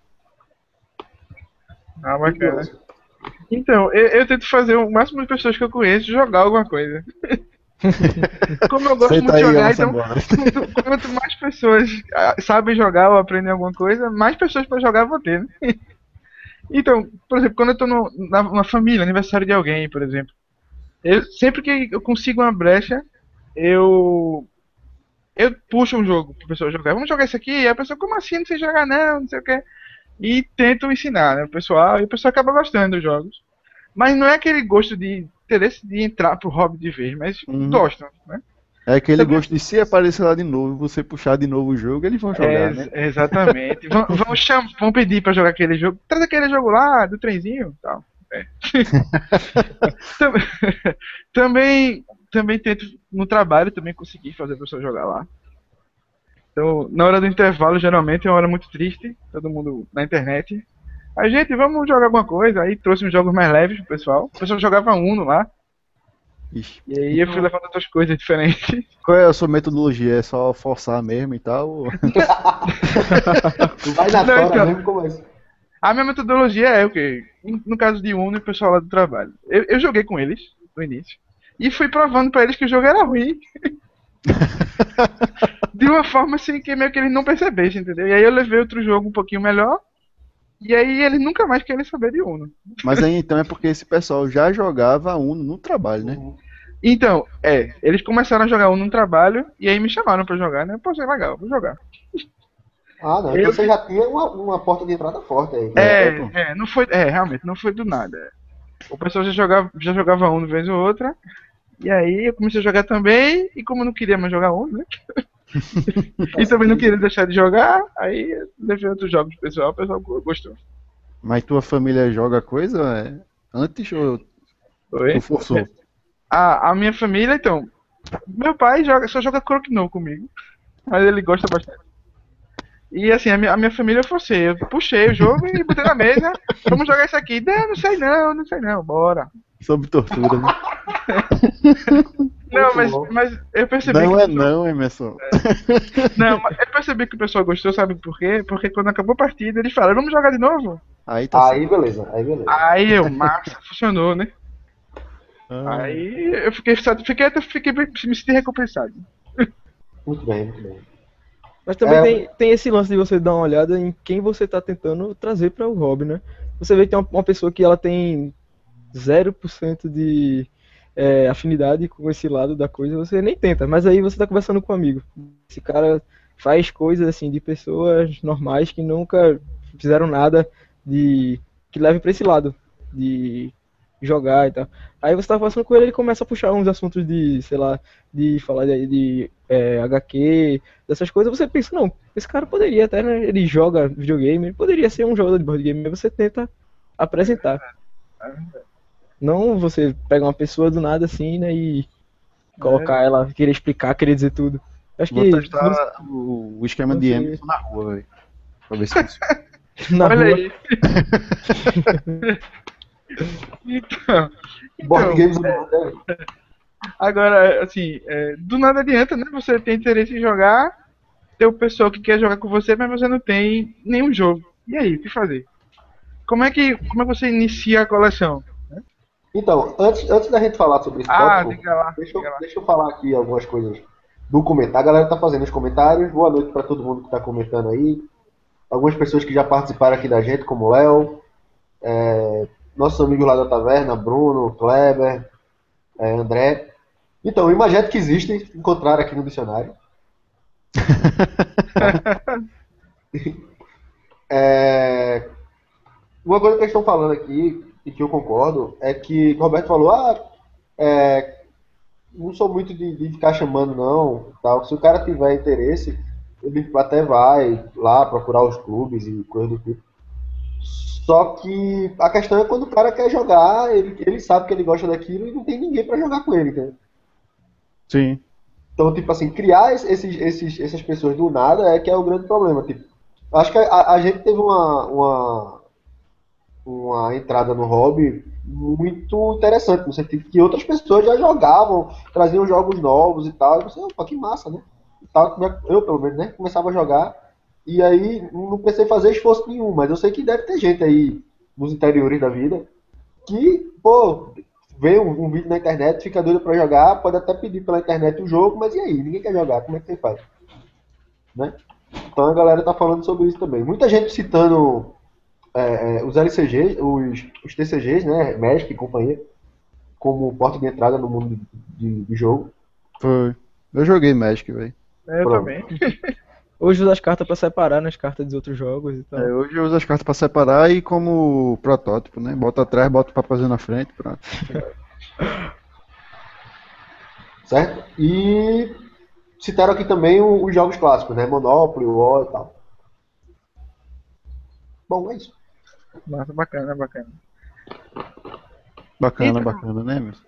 Ah, bacana. Então, eu, eu tento fazer o máximo de pessoas que eu conheço jogar alguma coisa. Como eu gosto Senta muito de aí, jogar, vamos então embora. quanto, quanto mais pessoas ah, sabem jogar ou aprendem alguma coisa, mais pessoas pra jogar eu vou ter, né? Então, por exemplo, quando eu tô no, na, na família, aniversário de alguém, por exemplo, eu, sempre que eu consigo uma brecha, eu eu puxo um jogo pra pessoa jogar. Vamos jogar isso aqui? E a pessoa, como assim? Não sei jogar não, não sei o que. E tento ensinar, né, o pessoal, e o pessoal acaba gostando dos jogos. Mas não é aquele gosto de interesse de entrar pro hobby de vez, mas Uhum. gostam, né? É aquele Também- gosto de se aparecer lá de novo, você puxar de novo o jogo, eles vão jogar, É, né? exatamente. vão, vão, cham- vão pedir pra jogar aquele jogo. Traz aquele jogo lá, do trenzinho e tal. É. Tam- também, também tento no trabalho também conseguir fazer a pessoa jogar lá. Então, na hora do intervalo, geralmente é uma hora muito triste, todo mundo na internet. A gente, vamos jogar alguma coisa. Aí trouxe uns jogos mais leves pro pessoal. O pessoal jogava Uno lá. Ixi. E aí eu fui levando outras coisas diferentes. Qual é a sua metodologia? É só forçar mesmo e tal? ou- Tu vai na Não, tora então. mesmo e começa. A minha metodologia é o quê? No caso de Uno e o pessoal lá do trabalho. Eu, eu joguei com eles no início. E fui provando pra eles que o jogo era ruim. De uma forma assim que meio que eles não percebessem, entendeu? E aí eu levei outro jogo um pouquinho melhor. E aí eles nunca mais querem saber de Uno. Mas aí então é porque esse pessoal já jogava Uno no trabalho, né? Então, é, eles começaram a jogar Uno no trabalho e aí me chamaram pra jogar, né? Pô, é legal, vou jogar. Ah, não. Eu- Então você já tinha uma, uma porta de entrada forte aí. É, pô. é, não foi, é, realmente, não foi do nada. O pessoal já jogava, já jogava Uno vez ou outra, e aí eu comecei a jogar também, e como eu não queria mais jogar Uno, né? E também não queria deixar de jogar, aí eu levei outros jogos pro pessoal, o pessoal gostou. Mas tua família joga coisa é, antes ou Oi? tu forçou? A, a minha família, então, meu pai joga, só joga Croquinô comigo, mas ele gosta bastante. E assim, a minha, a minha família eu forcei, eu puxei o jogo e botei na mesa, vamos jogar isso aqui. Não, não sei não, não sei não, bora. Sob tortura, né? Não, Muito mas, bom. mas eu percebi Não que é o pessoal- não, Emerson. Não, mas eu percebi que o pessoal gostou, sabe por quê? Porque quando acabou a partida, eles falaram, vamos jogar de novo? Aí tá Aí beleza, aí beleza. Aí eu, massa, funcionou, né? certo. Ah, Aí eu fiquei, sabe, fiquei até fiquei, me senti recompensado. Muito bem, muito bem. Mas também É. tem, tem esse lance de você dar uma olhada em quem você tá tentando trazer para o hobby, né? Você vê que tem uma, uma pessoa que ela tem zero por cento de é, afinidade com esse lado da coisa, você nem tenta, mas aí você tá conversando com um amigo. Esse cara faz coisas assim de pessoas normais que nunca fizeram nada de que leve para esse lado de jogar e tal. Aí você tá conversando com ele, ele começa a puxar uns assuntos de, sei lá, de falar de, de é, H Q, dessas coisas, você pensa, não, esse cara poderia até, né? Ele joga videogame, ele poderia ser um jogador de board game, aí você tenta apresentar. Não você pega uma pessoa do nada assim, né, e colocar ela, querer explicar, querer dizer tudo. Acho vou que testar o, o esquema de você- Emerson na rua, velho. Pra ver se funciona. na Olha rua, aí. Então, Board então games do mundo, né? agora, assim, é, do nada adianta, né? Você tem interesse em jogar, tem o pessoal que quer jogar com você, mas você não tem nenhum jogo. E aí, o que fazer? Como é que, como é que você inicia a coleção? Então, antes, antes da gente falar sobre esse Ah, tópico, diga lá, deixa, diga eu, lá. deixa eu falar aqui algumas coisas do comentário. A galera tá fazendo os comentários. Boa noite para todo mundo que tá comentando aí. Algumas pessoas que já participaram aqui da gente, como o Léo, é, nossos amigos lá da taverna, Bruno, Kleber, é, André. Então, imagine que existem, encontraram aqui no dicionário. É, uma coisa que eles estão falando aqui, e que eu concordo, é que o Roberto falou, ah, é, não sou muito de, de ficar chamando, não. Tal. Se o cara tiver interesse, ele até vai lá procurar os clubes e coisa do tipo. Só que a questão é quando o cara quer jogar, ele, ele sabe que ele gosta daquilo e não tem ninguém pra jogar com ele, entendeu? Sim. Então, tipo assim, criar esses, esses, essas pessoas do nada é que é o grande problema. Tipo, acho que a, a gente teve uma, uma, uma entrada no hobby muito interessante, no sentido que outras pessoas já jogavam, traziam jogos novos e tal. E você, opa, que massa, né? E tal, eu, pelo menos, né? Começava a jogar. E aí, não precisei fazer esforço nenhum, mas eu sei que deve ter gente aí nos interiores da vida que, pô, vê um, um vídeo na internet, fica doido pra jogar, pode até pedir pela internet o jogo, mas e aí? Ninguém quer jogar, como é que você faz? Né? Então a galera tá falando sobre isso também. Muita gente citando é, é, os L C Gs, os, os T C Gs, né? Magic e companhia, como porta de entrada no mundo de, de, de jogo. Foi. Eu joguei Magic, velho. Eu Pronto. também. hoje usa as cartas pra separar nas cartas dos outros jogos e tal. É, hoje eu uso as cartas pra separar e como protótipo, né? Bota atrás, bota o papelzinho na frente, pronto. Certo? E citaram aqui também o- os jogos clássicos, né? Monopoly, War e tal. Bom, é isso. Nossa, bacana, bacana. Bacana, Então- bacana, né, Emerson?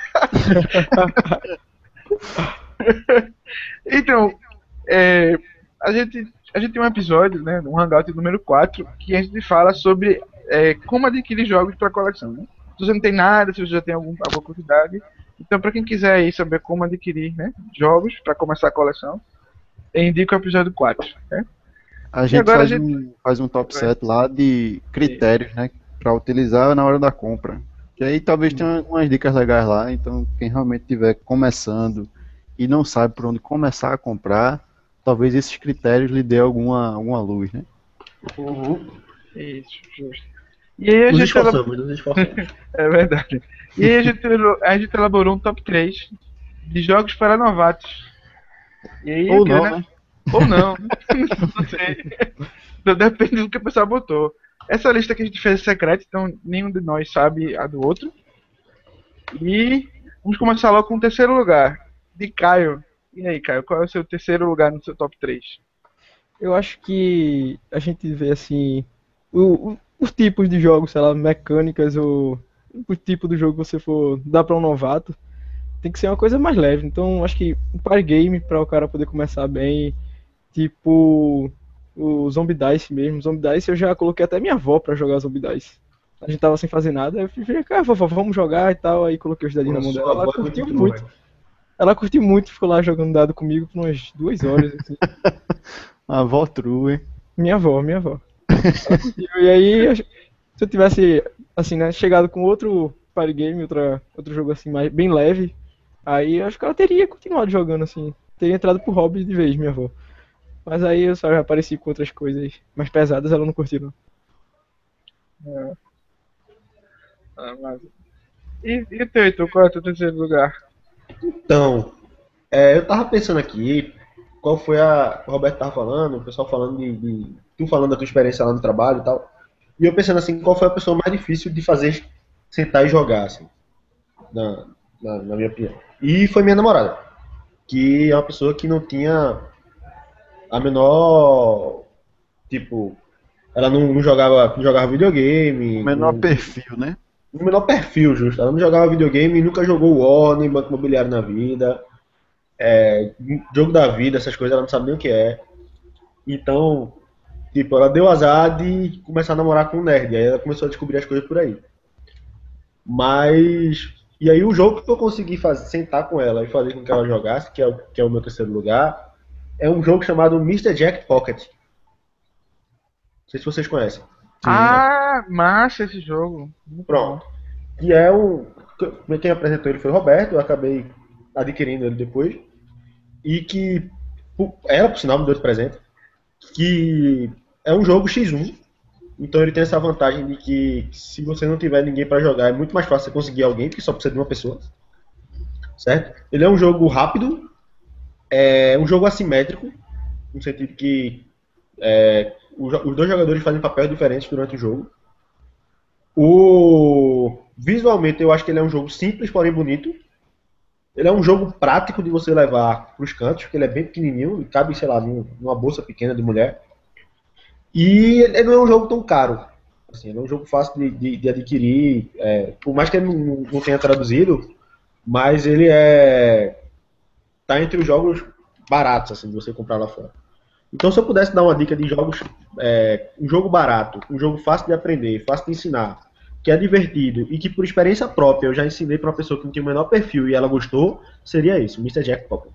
Então, é, a gente, a gente tem um episódio, né, um Hangout número quatro, que a gente fala sobre é, como adquirir jogos para coleção, né? Se você não tem nada, se você já tem algum, alguma quantidade. Então, para quem quiser aí saber como adquirir, né, jogos para começar a coleção, eu indico o episódio quatro, né? A gente, agora faz, a gente- Um, faz um top Vai. set lá de critérios, né? Pra utilizar na hora da compra. Que aí talvez tenha umas dicas legais lá. Então, quem realmente estiver começando e não sabe por onde começar a comprar, talvez esses critérios lhe dê alguma, alguma luz, né? Uhum. Isso, justo. E aí a Nos gente elab- esforçamos, nos esforçamos. É verdade. E aí a gente, a gente elaborou um top três de jogos para novatos. E aí, Ou o que, não, né? né? Ou não. Não sei. Então, depende do que o pessoal botou. Essa lista que a gente fez é secreta, então nenhum de nós sabe a do outro. E vamos começar logo com o terceiro lugar. De Caio. E aí, Caio, qual é o seu terceiro lugar no seu top três? Eu acho que a gente vê assim o- o- os tipos de jogos, sei lá, mecânicas ou o tipo do jogo que você for dar pra um novato, tem que ser uma coisa mais leve. Então, acho que um party game para o cara poder começar bem, tipo o Zombie Dice mesmo. Zombie Dice eu já coloquei até minha avó pra jogar Zombie Dice. A gente tava sem fazer nada, aí eu falei, cara, vovó, vamos jogar e tal, aí coloquei os dadinhos na mão Sua dela. Ela avó é curtiu muito muito. boa, Ela curtiu muito, ficou lá jogando dado comigo por umas duas horas, assim. A avó true, hein? Minha avó, minha avó. Ela curtiu. E aí, acho- se eu tivesse, assim, né, chegado com outro party game, outra, outro jogo assim, mais, bem leve, aí eu acho que ela teria continuado jogando, assim. Teria entrado pro hobby de vez, minha avó. Mas aí eu só já apareci com outras coisas mais pesadas, ela não curtiu, não. Ah, mas... E, e o teu, Heitor, qual é o teu terceiro lugar? Então, é, eu tava pensando aqui, qual foi a. O Roberto tava falando, o pessoal falando de, de- Tu falando da tua experiência lá no trabalho e tal. E eu pensando assim, qual foi a pessoa mais difícil de fazer sentar e jogar, assim, na, na, na minha opinião. E foi minha namorada, que é uma pessoa que não tinha a menor. Tipo, ela não, não jogava, não jogava videogame, Menor não, perfil, né? no menor perfil, justo. Ela não jogava videogame, nunca jogou War, nem Banco Imobiliário na vida. Jogo da vida, essas coisas, ela não sabe nem o que é. Então, tipo, ela deu azar de começar a namorar com um nerd. Aí ela começou a descobrir as coisas por aí. Mas. E aí o jogo que eu consegui fazer, sentar com ela e fazer com que ela jogasse, que é o, que é o meu terceiro lugar, é um jogo chamado mister Jack Pocket. Não sei se vocês conhecem. Ah, massa esse jogo. Muito bom. Pronto. Que é um. Quem apresentou ele foi o Roberto, eu acabei adquirindo ele depois. E que. Ela, por sinal, me deu de presente. Que é um jogo xis um. Então ele tem essa vantagem de que se você não tiver ninguém para jogar, é muito mais fácil você conseguir alguém, porque só precisa de uma pessoa. Certo? Ele é um jogo rápido, é um jogo assimétrico, no sentido que é, os os dois jogadores fazem papéis diferentes durante o jogo. O... Visualmente eu acho que ele é um jogo simples, porém bonito. Ele é um jogo prático de você levar para os cantos, porque ele é bem pequenininho e cabe, sei lá, num- numa bolsa pequena de mulher. E ele não é um jogo tão caro. Assim, ele é um jogo fácil de, de- de adquirir, é, por mais que ele não, não tenha traduzido, mas ele é tá entre os jogos baratos assim de você comprar lá fora. Então, se eu pudesse dar uma dica de jogos, é, um jogo barato, um jogo fácil de aprender, fácil de ensinar, que é divertido e que por experiência própria eu já ensinei para uma pessoa que não tinha o menor perfil e ela gostou, seria isso, mister Jack Pocket.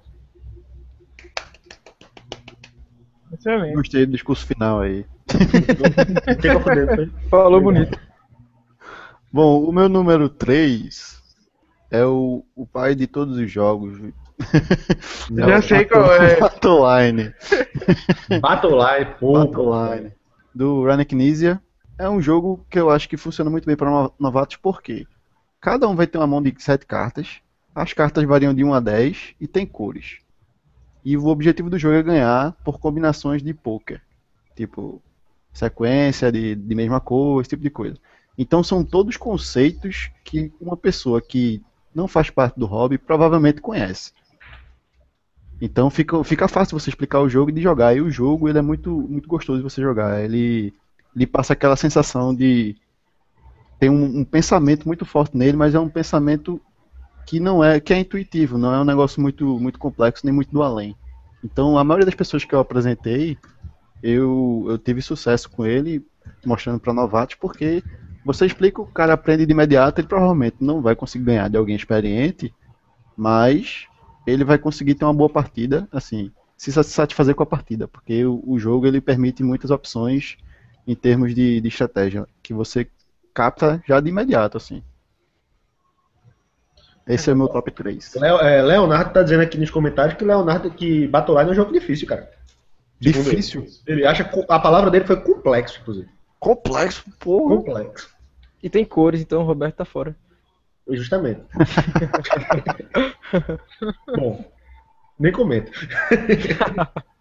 Excelente. Gostei do discurso final aí. O que que eu falei, foi? Falou bonito. Bom, o meu número três é o, o pai de todos os jogos. Já sei qual é. Battleline. Battleline, pô, Battleline. Do Rune Knizia. É um jogo que eu acho que funciona muito bem para novatos, porque cada um vai ter uma mão de sete cartas. As cartas variam de um a dez e tem cores. E o objetivo do jogo é ganhar por combinações de poker. Tipo, sequência de, de mesma cor, esse tipo de coisa. Então são todos conceitos que uma pessoa que não faz parte do hobby provavelmente conhece. Então fica, fica fácil você explicar o jogo e de jogar. E o jogo ele é muito, muito gostoso de você jogar. Ele, ele passa aquela sensação de tem um, um pensamento muito forte nele, mas é um pensamento que não é que é intuitivo, não é um negócio muito, muito complexo nem muito do além. Então a maioria das pessoas que eu apresentei, eu, eu tive sucesso com ele, mostrando para novatos, porque você explica, o cara aprende de imediato, ele provavelmente não vai conseguir ganhar de alguém experiente, mas ele vai conseguir ter uma boa partida, assim, se satisfazer com a partida, porque o, o jogo ele permite muitas opções em termos de, de estratégia, que você capta já de imediato, assim. Esse é o meu top três. Leo- é, Leonardo tá dizendo aqui nos comentários que o Leonardo que Battleline é um jogo difícil, cara. Segundo ele. Difícil? Ele acha que a palavra dele foi complexo, inclusive. Complexo, porra. Complexo. E tem cores, então o Roberto tá fora. Justamente. Bom, nem comento.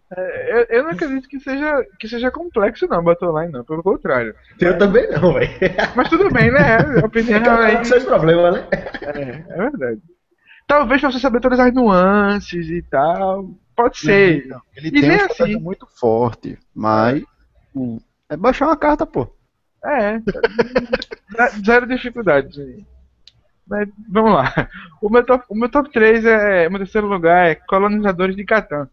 Eu, eu não acredito que seja, que seja complexo, não, Battleline, não. Pelo contrário. Eu também não, velho. Mas tudo bem, né? A opinião Cada um aí. com seus problemas, né? É, é verdade. Talvez pra você saber todas as nuances e tal. Pode ser. Então, ele E tem nem uma estratégia assim. muito forte, mas o- é baixar uma carta, pô. É. Zero dificuldades aí. Mas vamos lá. O meu top, o meu top três é. O meu terceiro lugar é Colonizadores de Catan.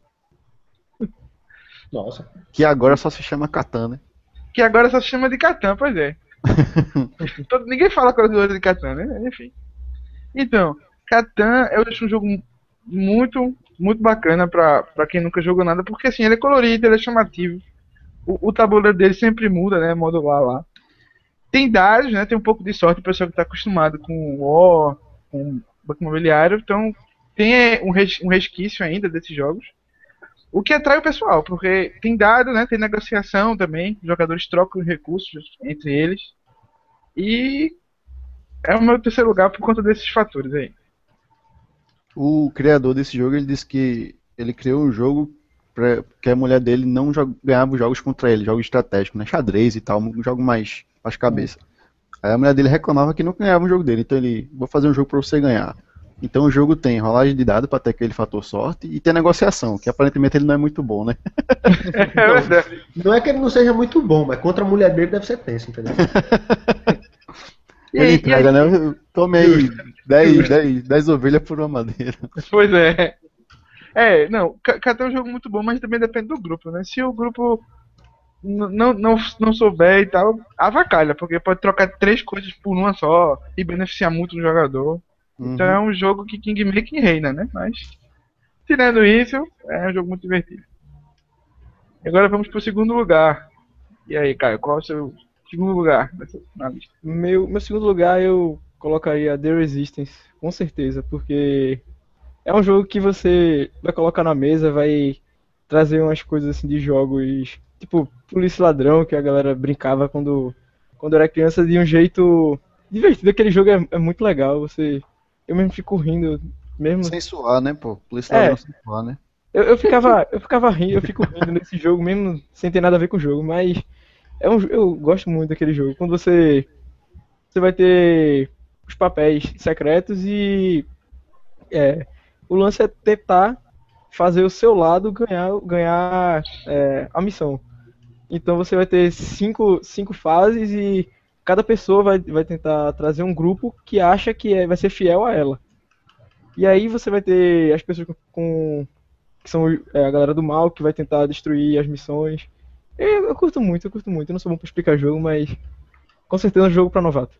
Nossa. Que agora só se chama Catan, né? Que agora só se chama de Catan, pois é. Todo- ninguém fala Colonizadores de Catan, né? Enfim. Então, Catan eu acho um jogo muito, muito bacana pra, pra quem nunca jogou nada, porque assim, ele é colorido, ele é chamativo. O, o tabuleiro dele sempre muda, né? Modular lá. Tem dados, né? Tem um pouco de sorte, o pessoal que está acostumado com War, com Banco Imobiliário, então tem é, um, res, um resquício ainda desses jogos. O que atrai o pessoal, porque tem dado, né? Tem negociação também, os jogadores trocam recursos entre eles. E é o meu terceiro lugar por conta desses fatores aí. O criador desse jogo, ele disse que ele criou um jogo pra, que a mulher dele não jo- ganhava os jogos contra ele, jogos estratégicos, né? Xadrez e tal, um jogo mais mais cabeça. Aí a mulher dele reclamava que não ganhava o jogo dele, então ele, vou fazer um jogo pra você ganhar. Então o jogo tem rolagem de dado pra ter aquele fator sorte e tem negociação, que aparentemente ele não é muito bom, né? É verdade. Não é que ele não seja muito bom, mas contra a mulher dele deve ser tenso, entendeu? E Ele aí, e entrega, aí- né? Eu tomei dez, dez, dez ovelhas por uma madeira. Pois é. É, não, Ca- Catan é um jogo muito bom, mas também depende do grupo, né? Se o grupo n- não, não, não souber e tal, avacalha, porque pode trocar três coisas por uma só e beneficiar muito o jogador. Então é Uhum. um jogo que Kingmaker reina, né? Mas, tirando isso, é um jogo muito divertido. E agora vamos pro segundo lugar. E aí, Caio, qual é o seu segundo lugar nessa, na lista? Meu, meu segundo lugar eu colocaria The Resistance, com certeza, porque é um jogo que você vai colocar na mesa, vai trazer umas coisas assim de jogos, tipo Polícia e Ladrão, que a galera brincava quando, quando era criança, de um jeito divertido. Aquele jogo é, é muito legal, você, eu mesmo fico rindo, mesmo. Sem suar, né, pô? Polícia É. ladrão sem suar, né? Eu, eu ficava, eu ficava rindo, eu fico rindo nesse jogo mesmo sem ter nada a ver com o jogo, mas é um, jo- eu gosto muito daquele jogo. Quando você você vai ter os papéis secretos e é, o lance é tentar fazer o seu lado ganhar, ganhar é, a missão. Então você vai ter cinco, cinco fases e cada pessoa vai, vai tentar trazer um grupo que acha que é, vai ser fiel a ela. E aí você vai ter as pessoas com, com- que são é, a galera do mal que vai tentar destruir as missões. Eu, eu curto muito, eu curto muito. Eu não sou bom pra explicar jogo, mas com certeza é um jogo pra novato.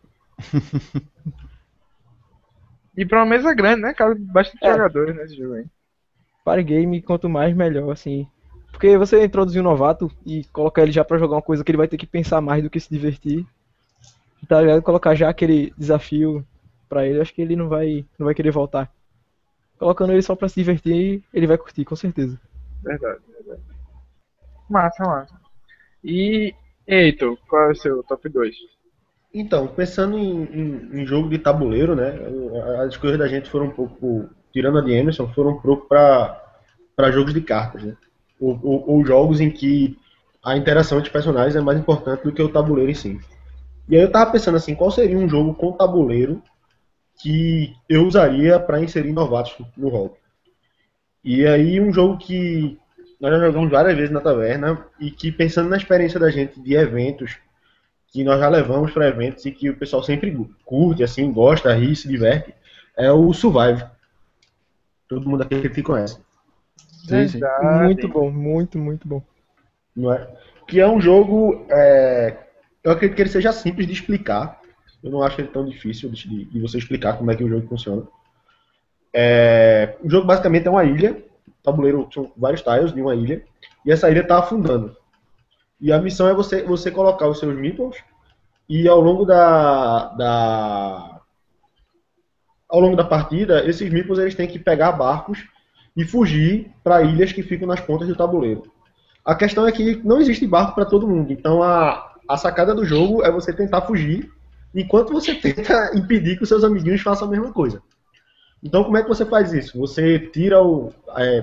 E pra uma mesa grande, né? Cabe bastante É. jogadores nesse jogo aí. Party game, quanto mais melhor, assim. Porque você introduzir um novato e colocar ele já pra jogar uma coisa que ele vai ter que pensar mais do que se divertir. Tá ligado? Colocar já aquele desafio pra ele, eu acho que ele não vai, não vai querer voltar. Colocando ele só pra se divertir, ele vai curtir, com certeza. Verdade, verdade. Massa, massa. E, Heitor, qual é o seu top dois? Então, pensando em, em- em jogo de tabuleiro, né? As coisas da gente foram um pouco, tirando a de Emerson, foram um pouco para jogos de cartas, né? Ou, ou- ou jogos em que a interação entre os personagens é mais importante do que o tabuleiro em si. E aí eu tava pensando assim, qual seria um jogo com tabuleiro que eu usaria para inserir novatos no rol? E aí um jogo que nós já jogamos várias vezes na taverna e que pensando na experiência da gente de eventos que nós já levamos para eventos e que o pessoal sempre curte, assim, gosta, ri, se diverte, é o Survive. Todo mundo aqui que conhece, Sim, sim. Verdade. Muito bom, muito, muito bom. não é? Que é um jogo, é, eu acredito que ele seja simples de explicar. Eu não acho ele tão difícil de, de você explicar como é que o jogo funciona. É, o jogo basicamente é uma ilha, o tabuleiro são vários tiles de uma ilha, e essa ilha está afundando. E a missão é você, você colocar os seus meeples e ao longo da, da ao longo da partida, esses meeples eles têm que pegar barcos e fugir para ilhas que ficam nas pontas do tabuleiro. A questão é que não existe barco para todo mundo, então a, a sacada do jogo é você tentar fugir enquanto você tenta impedir que os seus amiguinhos façam a mesma coisa. Então como é que você faz isso? Você tira o... É,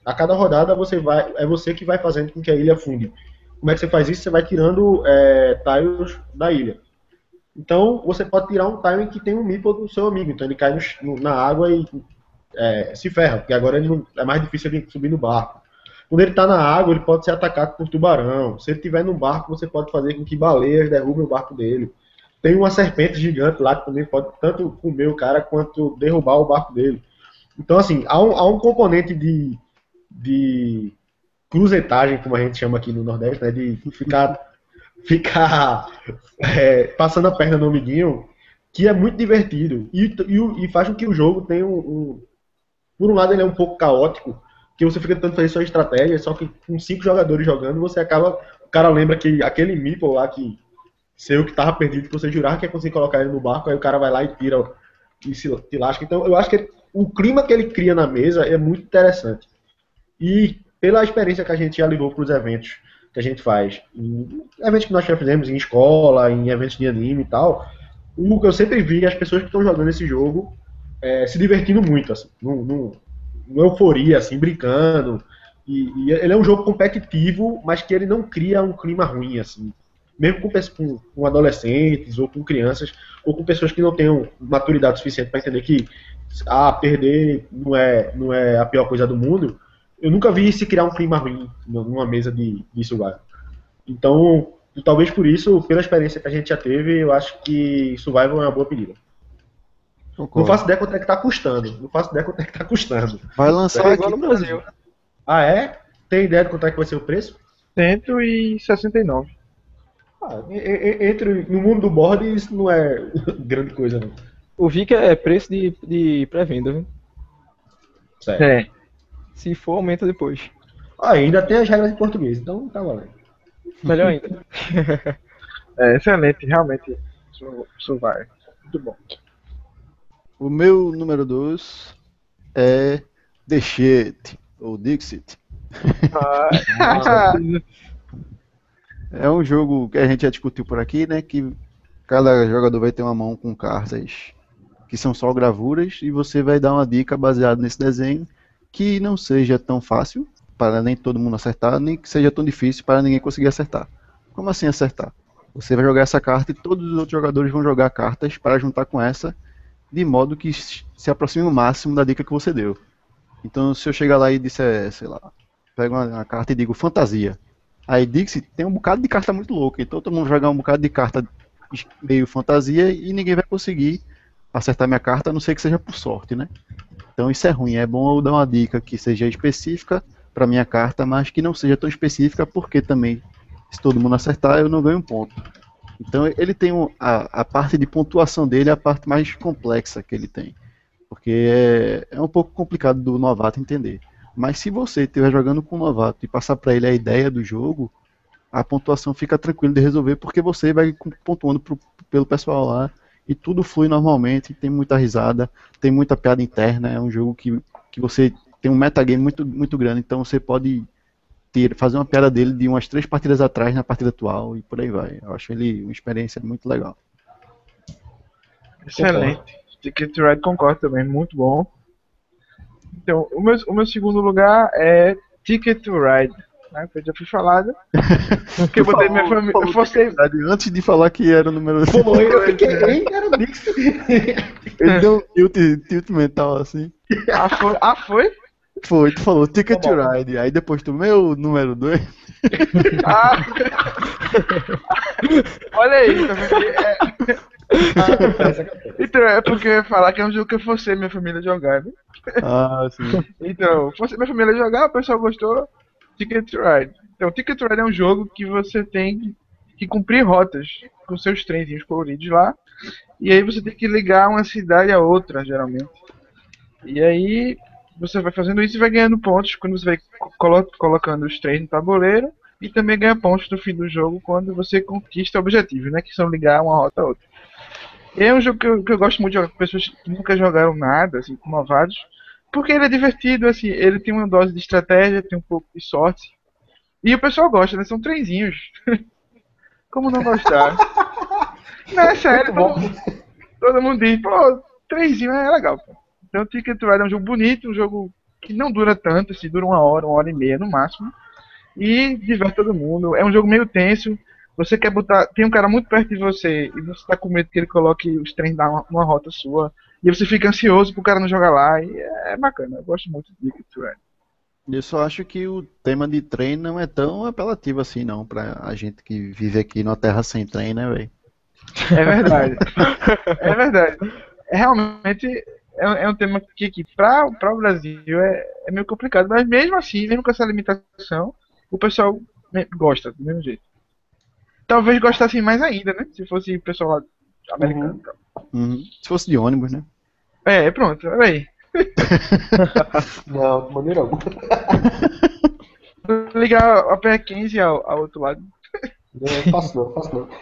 A cada rodada você vai, é você que vai fazendo com que a ilha afunde. Como é que você faz isso? Você vai tirando é, tiles da ilha. Então, você pode tirar um tile que tem um meeple do seu amigo. Então, ele cai no, no, na água e é, se ferra, porque agora ele não, é mais difícil ele subir no barco. Quando ele está na água, ele pode ser atacado por tubarão. Se ele estiver no barco, você pode fazer com que baleias derrubem o barco dele. Tem uma serpente gigante lá que também pode tanto comer o cara quanto derrubar o barco dele. Então, assim, há um, há um componente de, de cruzetagem, como a gente chama aqui no Nordeste, né, de ficar, ficar é, passando a perna no amiguinho, que é muito divertido. E, e, e faz com que o jogo tenha um, um... Por um lado, ele é um pouco caótico, que você fica tentando fazer sua estratégia, só que com cinco jogadores jogando, você acaba... O cara lembra que aquele meeple lá que seu que tava perdido, que você jurava que ia conseguir colocar ele no barco, aí o cara vai lá e tira e se te lasca. Então, eu acho que o clima que ele cria na mesa é muito interessante. E pela experiência que a gente já levou para os eventos que a gente faz, em eventos que nós já fizemos em escola, em eventos de anime e tal, o que eu sempre vi as pessoas que estão jogando esse jogo é, se divertindo muito, assim, num, num, numa euforia, assim, brincando. E, e ele é um jogo competitivo, mas que ele não cria um clima ruim, assim. Mesmo com, com, com adolescentes, ou com crianças, ou com pessoas que não tenham maturidade suficiente para entender que ah, perder não é, não é a pior coisa do mundo, eu nunca vi se criar um clima ruim numa mesa de, de Survival. Então, talvez por isso, pela experiência que a gente já teve, eu acho que Survival é uma boa pedida. Concordo. Não faço ideia quanto é que tá custando. Não faço ideia quanto é que tá custando. Vai lançar Tá aqui igual no Brasil. Ah, é? Tem ideia de quanto é que vai ser o preço? cento e sessenta e nove. Ah, entre, no mundo do board, isso não é grande coisa, não. Eu vi que é preço de, de pré-venda, viu? Certo. É. Se for, aumenta depois. Ah, ainda tem as regras em português, então tá valendo. Melhor ainda. É excelente, realmente. Survival. Muito bom. O meu número dois é The Shit, ou Dixit. Ah, É um jogo que a gente já discutiu por aqui, né? Que cada jogador vai ter uma mão com cartas que são só gravuras e você vai dar uma dica baseada nesse desenho que não seja tão fácil para nem todo mundo acertar, nem que seja tão difícil para ninguém conseguir acertar. Como assim acertar? Você vai jogar essa carta e todos os outros jogadores vão jogar cartas para juntar com essa, de modo que se aproxime o máximo da dica que você deu. Então, se eu chegar lá e disser, sei lá, pego uma, uma carta e digo fantasia. Aí Dixie tem um bocado de carta muito louca, então todo mundo vai jogar um bocado de carta meio fantasia e ninguém vai conseguir acertar minha carta, a não ser que seja por sorte, né? Então isso é ruim, é bom eu dar uma dica que seja específica para minha carta, mas que não seja tão específica, porque também, se todo mundo acertar, eu não ganho um ponto. Então ele tem um, a, a parte de pontuação dele é a parte mais complexa que ele tem, porque é, é um pouco complicado do novato entender. Mas se você estiver jogando com um novato e passar para ele a ideia do jogo, a pontuação fica tranquila de resolver, porque você vai pontuando pro, pelo pessoal lá e tudo flui normalmente, tem muita risada, tem muita piada interna, é um jogo que, que você tem um metagame muito, muito grande, então você pode ter, fazer uma piada dele de umas três partidas atrás na partida atual e por aí vai. Eu acho ele uma experiência muito legal. excelente. Ticket to Ride concordo também, muito bom. Então, o meu, o meu segundo lugar é Ticket to Ride, né, que eu já fui falado. Porque eu botei minha família. Eu forcei. Antes de falar que era o número Pô, eu fiquei, hein, era o Dixie. ele deu um tilt, tilt mental assim. Ah, foi? Ah, foi? Foi, tu falou Ticket to Ride, aí depois tu, meu número dois. Ah. Olha aí, tá vendo? É... Então, é porque eu ia falar que é um jogo que eu forcei minha família a jogar, né? Ah, sim. Então, forcei minha família a jogar, o pessoal gostou, Ticket to Ride. Então, Ticket to Ride é um jogo que você tem que cumprir rotas com seus trenzinhos coloridos lá, e aí você tem que ligar uma cidade a outra, geralmente. E aí você vai fazendo isso e vai ganhando pontos quando você vai colo colocando os trens no tabuleiro, e também ganha pontos no fim do jogo quando você conquista objetivos, né, que são ligar uma rota a outra. E é um jogo que eu, que eu gosto muito de jogar com pessoas que nunca jogaram nada, assim, com novatos, porque ele é divertido, assim, ele tem uma dose de estratégia, tem um pouco de sorte, e o pessoal gosta, né, são trenzinhos. Como não gostar? Não, é sério, todo, todo mundo diz, pô, trenzinho é legal, pô. Então Ticket to Ride é um jogo bonito, um jogo que não dura tanto, assim, dura uma hora, uma hora e meia no máximo. E diverte todo mundo. É um jogo meio tenso. Você quer botar. Tem um cara muito perto de você e você tá com medo que ele coloque os trens numa, numa rota sua. E você fica ansioso pro cara não jogar lá. E é bacana. Eu gosto muito de Ticket to Ride. Eu só acho que o tema de trem não é tão apelativo assim, não, pra a gente que vive aqui numa terra sem trem, né, velho? É verdade. É verdade. É realmente é, um- é um tema que, que para o Brasil é, é meio complicado. Mas mesmo assim, mesmo com essa limitação, o pessoal né, gosta do mesmo jeito. Talvez gostassem mais ainda, né? Se fosse pessoal lá americano. e tal. Uhum. Se fosse de ônibus, né? É, pronto, olha aí. Não, de maneira alguma. Vou ligar a P R quinze ao, ao outro lado. Não faço não, faço não.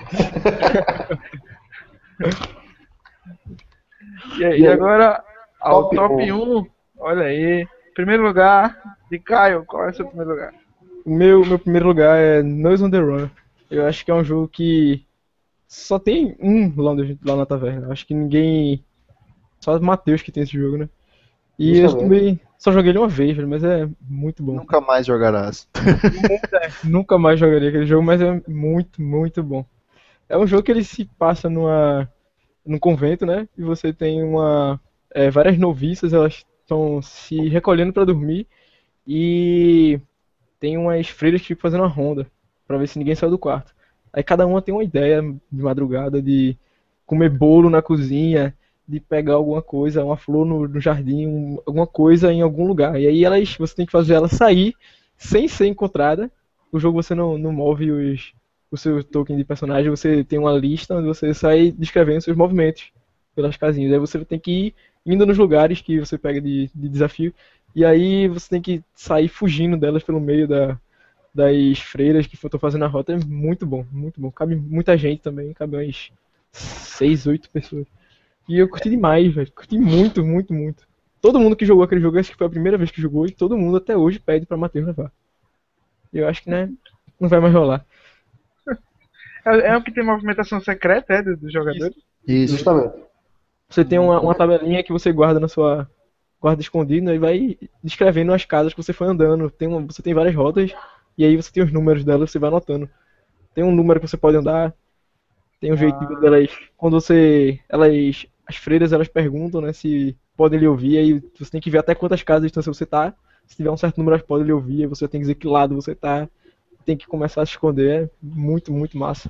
E, aí, E aí? agora, ao Top top um. um. Olha aí. Primeiro lugar de Caio. Qual é o seu primeiro lugar? O meu, meu primeiro lugar é Noise on the Run. Eu acho que é um jogo que só tem um lá, onde- lá na taverna. Eu acho que ninguém. Só o Matheus que tem esse jogo, né? E eu Justamente. também só joguei ele uma vez, velho, mas é muito bom. Nunca mais jogarás. Nunca mais jogaria aquele jogo, mas é muito, muito bom. É um jogo que ele se passa numa, num convento, né? E você tem uma, é, várias noviças, elas estão se recolhendo pra dormir e tem umas freiras que ficam fazendo uma ronda pra ver se ninguém saiu do quarto. Aí cada uma tem uma ideia de madrugada de comer bolo na cozinha, de pegar alguma coisa, uma flor no, no jardim, um- alguma coisa em algum lugar. E aí elas, você tem que fazer ela sair sem ser encontrada. O jogo você não, não move os, o seu token de personagem, você tem uma lista onde você sai descrevendo seus movimentos pelas casinhas. Aí você tem que ir indo nos lugares que você pega de, de desafio. E aí você tem que sair fugindo delas pelo meio da, das freiras que estão fazendo a rota. É muito bom, muito bom. Cabe muita gente também, cabe umas seis, oito pessoas. E eu curti demais, velho. Curti muito, muito, muito. Todo mundo que jogou aquele jogo, acho que foi a primeira vez que jogou, e todo mundo até hoje pede pra Matheus levar. Eu acho que, né, não vai mais rolar. É, é o que tem movimentação secreta, é, dos dos jogadores? Isso. Justamente. Você tem uma, uma tabelinha que você guarda na sua guarda escondido, né, e vai descrevendo as casas que você foi andando. Tem uma, você tem várias rotas, e aí você tem os números delas, você vai anotando. Tem um número que você pode andar, tem um jeitinho delas. Quando você. Elas. As freiras elas perguntam, né, se podem lhe ouvir, aí você tem que ver até quantas casas de distância você tá. Se tiver um certo número, elas podem lhe ouvir, aí você tem que dizer que lado você tá. Tem que começar a se esconder. É muito, muito massa.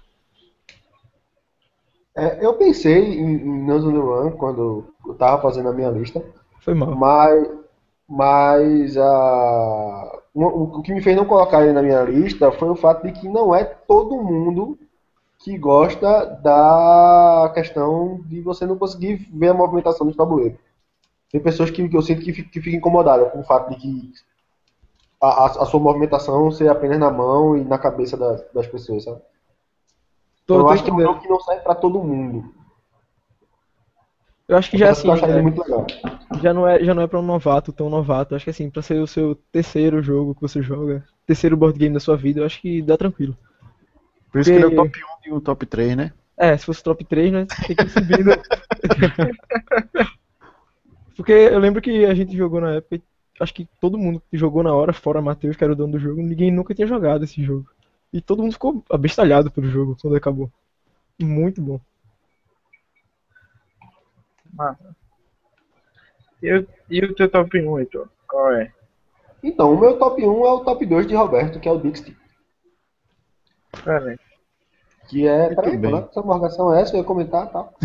É, eu pensei em, em Nose on the Run quando eu tava fazendo a minha lista, Foi mal. mas, mas a, o, o que me fez não colocar ele na minha lista foi o fato de que não é todo mundo que gosta da questão de você não conseguir ver a movimentação do tabuleiro. Tem pessoas que, que eu sinto que, fi- que ficam incomodadas com o fato de que a, a, a sua movimentação ser apenas na mão e na cabeça das, das pessoas, sabe? Então Tô, eu tô acho que é um entendendo. jogo que não serve pra todo mundo. Eu acho que já é Apesar de eu assim, achar ele é, muito legal. já não é, já não é pra um novato, tão novato. Eu acho que assim, pra ser o seu terceiro jogo que você joga, terceiro board game da sua vida, eu acho que dá tranquilo. Por isso que ele é o Porque, top um e o top três, né? é, se fosse top três, né, tem que ir subindo. Porque eu lembro que a gente jogou na época, e acho que todo mundo que jogou na hora, fora Matheus, que era o dono do jogo, ninguém nunca tinha jogado esse jogo. E todo mundo ficou abestalhado pelo jogo quando acabou. Muito bom. Massa. E, o- e o teu top um, Heitor? Qual é? Então, o meu top um é o top dois de Roberto, que é o Dixie. Pera aí. Que é. Muito Peraí, pô, bem. né? Essa marcação é essa, eu ia comentar e tal.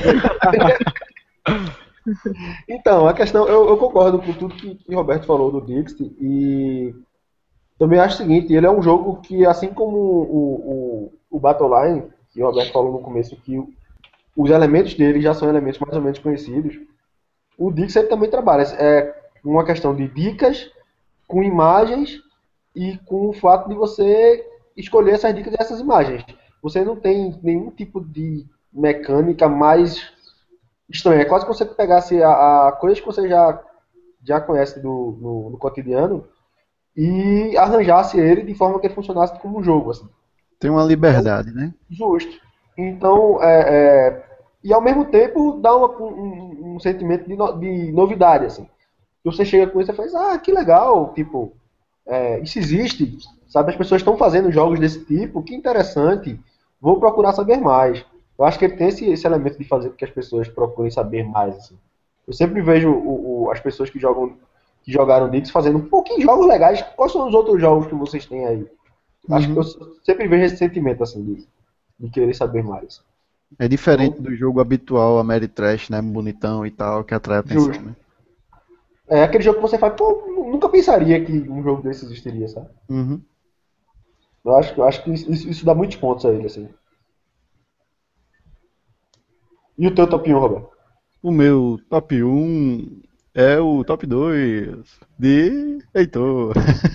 Então, a questão, eu, eu concordo com tudo que, que Roberto falou do Dixie e também acho o seguinte, ele é um jogo que, assim como o, o, o Battleline, que o Roberto falou no começo, que o- os elementos dele já são elementos mais ou menos conhecidos, o Dixie ele também trabalha. É uma questão de dicas com imagens e com o fato de você escolher essas dicas e essas imagens. Você não tem nenhum tipo de mecânica mais estranha. É quase que você pegasse a, a coisas que você já, já conhece do, no, no cotidiano e arranjasse ele de forma que ele funcionasse como um jogo. Assim. Tem uma liberdade, né? Justo. Então, é, é, e ao mesmo tempo dá uma- um, um- um sentimento de, no- de novidade. Assim. que você chega com isso e faz, ah, que legal, tipo, é, isso existe, sabe? As pessoas estão fazendo jogos desse tipo, que interessante, vou procurar saber mais. Eu acho que ele tem esse, esse elemento de fazer com que as pessoas procurem saber mais, assim. Eu sempre vejo o, o- as pessoas que jogam, que jogaram Dix fazendo um pouquinho de jogos legais. Quais são os outros jogos que vocês têm aí? Acho que eu sempre vejo esse sentimento, assim, de, de querer saber mais. É diferente do jogo habitual, Ameritrash, né? Bonitão e tal, que atrai a atenção, Justo. né? É aquele jogo que você faz, pô, nunca pensaria que um jogo desse existiria, sabe? Uhum. Eu acho, eu acho que isso, isso dá muitos pontos a ele, assim. E o teu top um, Roberto? O meu top um é o top dois de Heitor.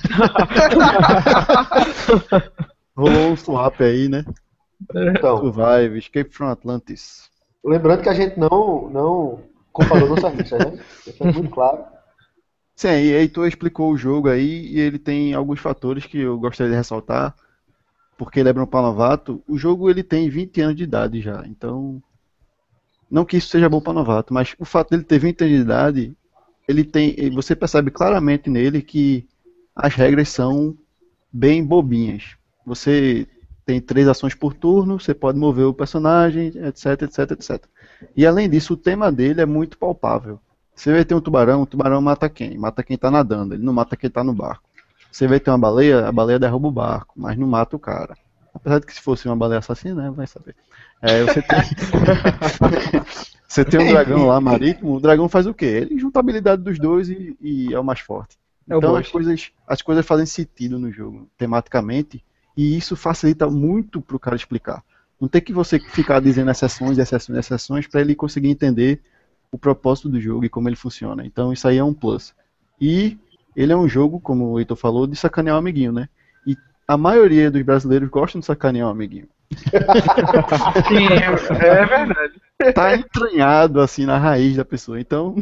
Rolou um swap aí, né? Então, Survive, Escape from Atlantis. lembrando que a gente não, não comparou nossas listas, né? Isso é muito claro. Sim, e Heitor explicou o jogo aí e ele tem alguns fatores que eu gostaria de ressaltar, porque ele é bom para novato. O jogo ele tem vinte anos de idade já, então não que isso seja bom para novato, mas o fato dele ter vinte anos de idade, ele tem, você percebe claramente nele que as regras são bem bobinhas. Você tem três ações por turno, você pode mover o personagem, etc, etc, etc. E além disso, o tema dele é muito palpável. Você vai ter um tubarão, o tubarão mata quem? Mata quem está nadando, ele não mata quem está no barco. Você vai ter uma baleia, a baleia derruba o barco, mas não mata o cara. Apesar de que se fosse uma baleia assassina, né, vai saber. É, você tem... você tem um dragão lá marítimo, o dragão faz o quê? Ele junta a habilidade dos dois e, e é o mais forte. É o Então boss. as coisas, as coisas fazem sentido no jogo, tematicamente, e isso facilita muito pro cara explicar. Não tem que você ficar dizendo exceções, exceções, exceções para ele conseguir entender o propósito do jogo e como ele funciona. Então isso aí é um plus. E ele é um jogo, como o Heitor falou, de sacanear o amiguinho, né? E a maioria dos brasileiros gostam de sacanear o amiguinho. Sim, é, é verdade. Tá entranhado assim na raiz da pessoa. Então,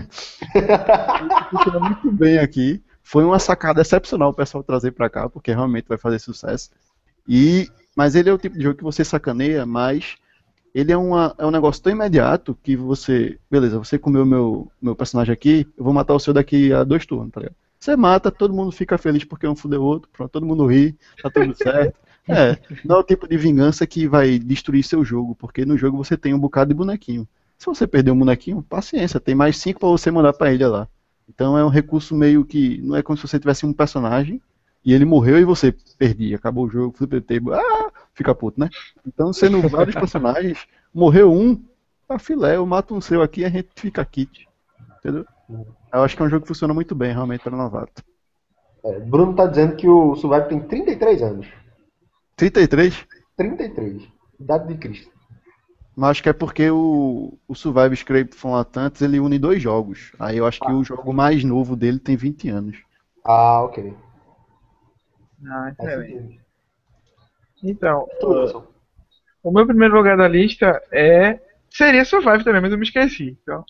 funciona muito bem aqui. Foi uma sacada excepcional o pessoal trazer pra cá, porque realmente vai fazer sucesso. E, mas ele é o tipo de jogo que você sacaneia, mas ele é, uma, é um negócio tão imediato que você, beleza, você comeu meu meu personagem aqui, eu vou matar o seu daqui a dois turnos, tá ligado? Você mata, todo mundo fica feliz porque um fudeu o outro, pronto, todo mundo ri, tá tudo certo. É, não é o tipo de vingança que vai destruir seu jogo, porque no jogo você tem um bocado de bonequinho. Se você perder um bonequinho, paciência, tem mais cinco pra você mandar pra ilha lá. Então é um recurso meio que, não é como se você tivesse um personagem e ele morreu e você perdia, acabou o jogo, flip the table, ah, fica puto, né? Então sendo vários personagens, morreu um, tá filé, eu mato um seu aqui e a gente fica kit, entendeu? Eu acho que é um jogo que funciona muito bem, realmente, para novato. É, Bruno tá dizendo que o Survive tem trinta e três anos. trinta e três? trinta e três. Idade de Cristo. Mas acho que é porque o, o Survive Escape from Atlantis ele une dois jogos. Aí eu acho que o jogo mais novo dele tem vinte anos. Ah, ok. Ah, Faz excelente. sentido. Então, Tu, Wilson? o meu primeiro lugar da lista é. Seria Survive também, mas eu me esqueci. Então.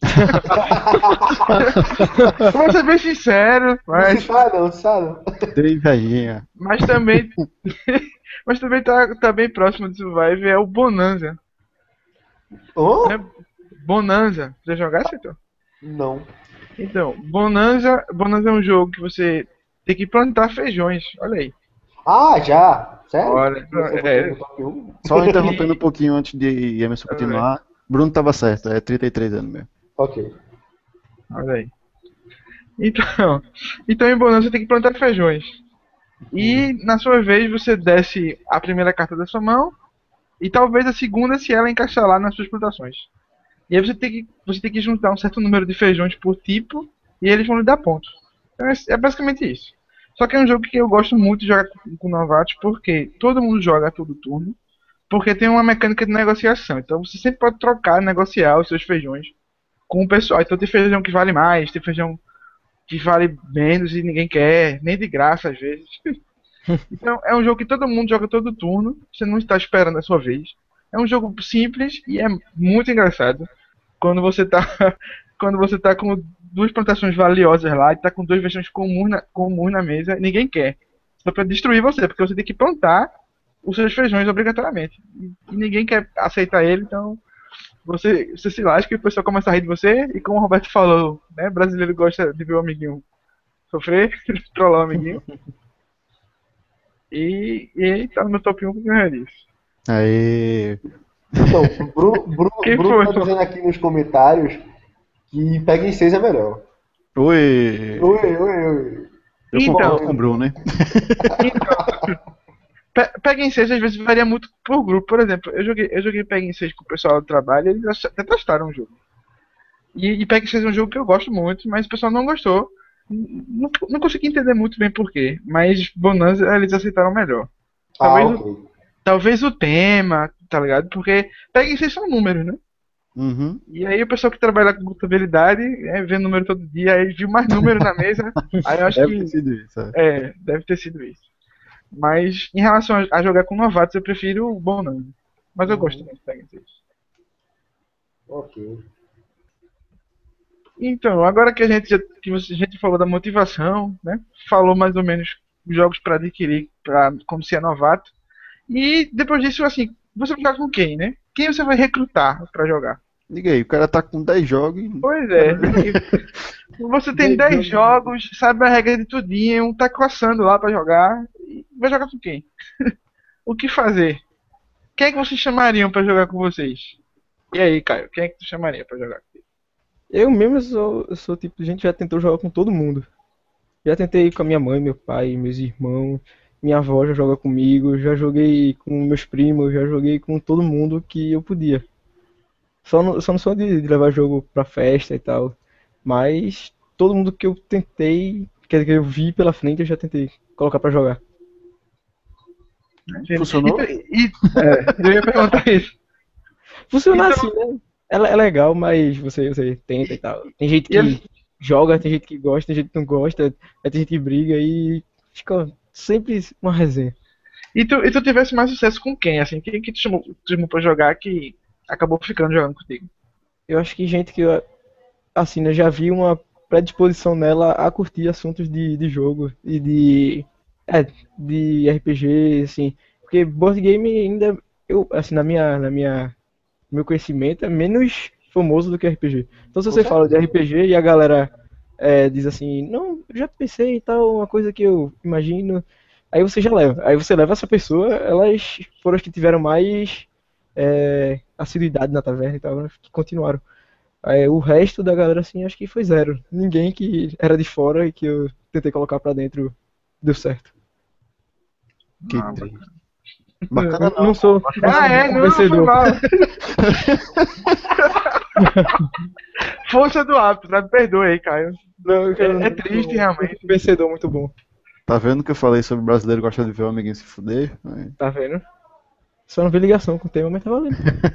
Vou ser bem sincero, Não mas, se fala não, se fala não. Dei invejinha. mas também. Mas também tá, tá bem próximo do Survive é o Bonanza. Oh? Né? Bonanza. Já jogasse, então? Não. Então, Bonanza, Bonanza é um jogo que você tem que plantar feijões. Olha aí. Ah, já? Sério? Olha, Você botou é. no top um? Só interrompendo um pouquinho antes de Emerson continuar. Bruno tava certo, é trinta e três anos mesmo. Ok. Olha aí. Então, então em Bonanza você tem que plantar feijões. E na sua vez você desce a primeira carta da sua mão e talvez a segunda se ela encaixar lá nas suas plantações. E aí você tem que, você tem que juntar um certo número de feijões por tipo e eles vão lhe dar pontos. Então é, é basicamente isso. Só que é um jogo que eu gosto muito de jogar com, com novatos porque todo mundo joga a todo turno. Porque tem uma mecânica de negociação. Então você sempre pode trocar, negociar os seus feijões com o pessoal. Então tem feijão que vale mais, tem feijão que vale menos e ninguém quer, nem de graça às vezes. Então é um jogo que todo mundo joga todo turno, você não está esperando a sua vez. É um jogo simples e é muito engraçado. Quando você tá, quando você tá com duas plantações valiosas lá e tá com dois feijões comuns na, comuns na mesa, ninguém quer. Só para destruir você, porque você tem que plantar os seus feijões obrigatoriamente. E, e ninguém quer aceitar ele, então você, você se lasca e o pessoal começa a rir de você, e como o Roberto falou, né, brasileiro gosta de ver o amiguinho sofrer, trollar o amiguinho. E, e ele tá no meu top um por causa disso. Aí. Então, Bruno, Bruno, Quem Bruno foi? tá dizendo aqui nos comentários que pega em seis é melhor. Oi! Oi, oi, oi. Eu Então. concordo com o Bruno, né? Pe- Pega em seis às vezes varia muito por grupo. Por exemplo, eu joguei, eu joguei Pega em seis com o pessoal do trabalho e eles ach- até testaram o jogo. E, e Pega em seis é um jogo que eu gosto muito, mas o pessoal não gostou. N- Não, não consegui entender muito bem por quê, mas Bonanza eles aceitaram melhor. Ah, Talvez, o, ok. talvez o tema, tá ligado? Porque Pega em seis são números, né? Uhum. E aí o pessoal que trabalha com contabilidade, é, vê número todo dia, aí viu mais número na mesa, aí eu acho Deve que ter sido isso. é. é, deve ter sido isso. Mas em relação a, a jogar com novatos, eu prefiro o Bonanza. Mas eu gosto também de Pega em seis. Ok. Então, agora que a gente já que você- a gente falou da motivação, né? Falou mais ou menos os jogos para adquirir, para como ser novato. E depois disso, assim, você vai jogar com quem, né? Quem você vai recrutar para jogar? Diga aí, o cara tá com dez jogos e. Pois é. e Você tem dez jogos, sabe a regra de tudinho, tá coçando lá para jogar. E vai jogar com quem? O que fazer? Quem é que vocês chamariam para jogar com vocês? E aí, Caio, quem é que tu chamaria para jogar? Eu mesmo sou, eu sou o tipo de gente que já tentou jogar com todo mundo. Já tentei com a minha mãe, meu pai, meus irmãos, minha avó já joga comigo, já joguei com meus primos, já joguei com todo mundo que eu podia. Só não, só não sou de, de levar jogo pra festa e tal. Mas todo mundo que eu tentei, quer dizer, que eu vi pela frente, eu já tentei colocar pra jogar. Funcionou? E, e- é, eu ia perguntar isso. Funciona Então- assim, né? É, é legal, mas você, você tenta e tal. Tem gente E eles- que joga, tem gente que gosta, tem gente que não gosta, aí tem gente que briga e fica sempre uma resenha. E tu, e tu tivesse mais sucesso com quem? Assim, quem que te chamou, te chamou pra jogar que acabou ficando jogando contigo? Eu acho que gente que, assim, eu já vi uma predisposição nela a curtir assuntos de, de jogo e de, é, de R P G, assim. Porque board game ainda, eu, assim, na minha, na minha, no meu conhecimento, é menos famoso do que R P G. Então, se você fala de R P G e a galera é, diz assim, não, eu já pensei e tal, uma coisa que eu imagino, aí você já leva. Aí você leva essa pessoa, elas foram as que tiveram mais é, assiduidade na taverna e tal, né, que continuaram. Aí, o resto da galera, assim, acho que foi zero. Ninguém que era de fora e que eu tentei colocar pra dentro deu certo. Que Ah, triste. Eu Bacana não sou, não sou Ah, é, um não, não foi vencedor. mal. Força do hábito, né? Perdoe aí, Caio. Não, eu É, não- é triste, não- realmente. um vencedor muito bom. Tá vendo que eu falei sobre brasileiro gosta de ver o amiguinho se fuder? É. Tá vendo? Só não vi ligação com o tema, mas tá valendo.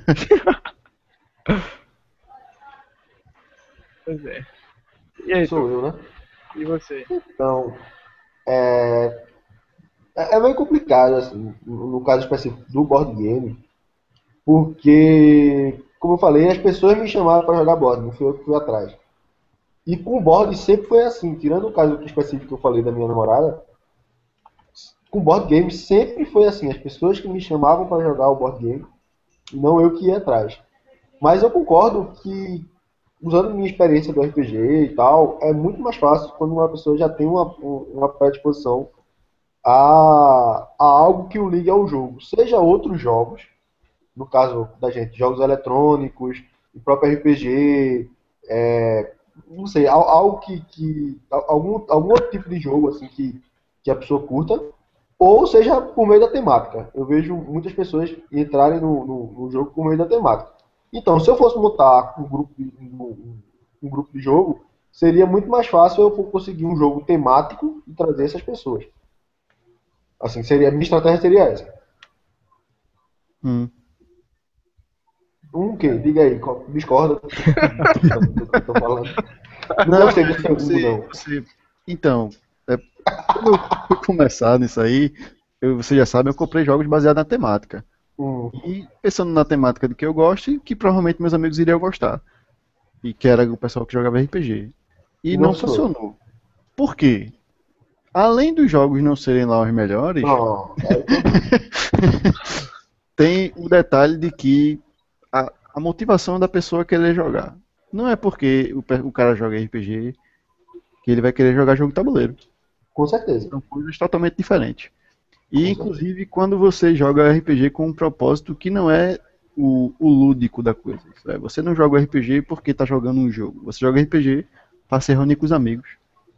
Pois é. E aí, Sou tu? eu, né? E você? Então, é, é é meio complicado, assim, no no caso específico do board game, porque, como eu falei, as pessoas me chamaram para jogar board, não fui eu que fui atrás. E com board sempre foi assim, tirando o caso específico que eu falei da minha namorada, com board game sempre foi assim, as pessoas que me chamavam para jogar o board game, e não eu que ia atrás. Mas eu concordo que, usando minha experiência do R P G e tal, é muito mais fácil quando uma pessoa já tem uma, uma predisposição a, a algo que o ligue ao jogo. Seja outros jogos, no caso da gente, jogos eletrônicos, o próprio R P G, é, não sei, al- algo que, que al- algum, algum outro tipo de jogo assim que, que a pessoa curta, ou seja por meio da temática. Eu vejo muitas pessoas entrarem no, no, no jogo por meio da temática. Então, se eu fosse montar um grupo de, um, um grupo de jogo, seria muito mais fácil eu conseguir um jogo temático e trazer essas pessoas. Assim, seria, a minha estratégia seria essa. Hum. Um o quê? Diga aí, qual- discorda do que eu tô falando. Não gostei do segundo, Você, não. você- Então, é, quando eu fui começar nisso aí, eu, você já sabe, eu comprei jogos baseados na temática. Hum, E pensando na temática do que eu gosto e que provavelmente meus amigos iriam gostar. E que era o pessoal que jogava R P G. E E não, não sou. funcionou. Por quê? Além dos jogos não serem lá os melhores, não, é, tem o detalhe de que a, a motivação da pessoa querer jogar. Não é porque o, pe- o cara joga R P G que ele vai querer jogar jogo de tabuleiro. Com certeza. São coisas totalmente diferentes. E, Com inclusive, quando você joga R P G com um propósito que não é o, o lúdico da coisa. Isso é, você não joga R P G porque está jogando um jogo. Você joga R P G para se reunir com os amigos.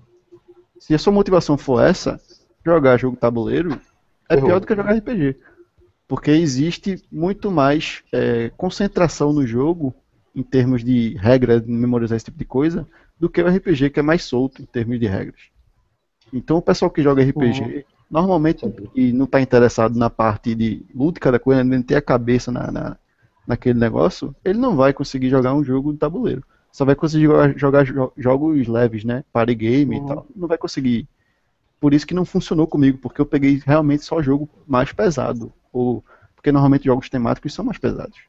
Se a sua motivação for essa, jogar jogo tabuleiro é Errou. pior do que jogar R P G. Porque existe muito mais é, concentração no jogo, em termos de regras, de memorizar esse tipo de coisa, do que o R P G, que é mais solto em termos de regras. Então o pessoal que joga R P G, normalmente, e não está interessado na parte de lúdica da coisa, nem ter a cabeça na, na, naquele negócio, ele não vai conseguir jogar um jogo de tabuleiro. Só vai conseguir jogar, jogar jo- jogos leves, né? Party game Uhum. e tal. Não vai conseguir. Por isso que não funcionou comigo, porque eu peguei realmente só jogo mais pesado. Ou, porque normalmente jogos temáticos são mais pesados.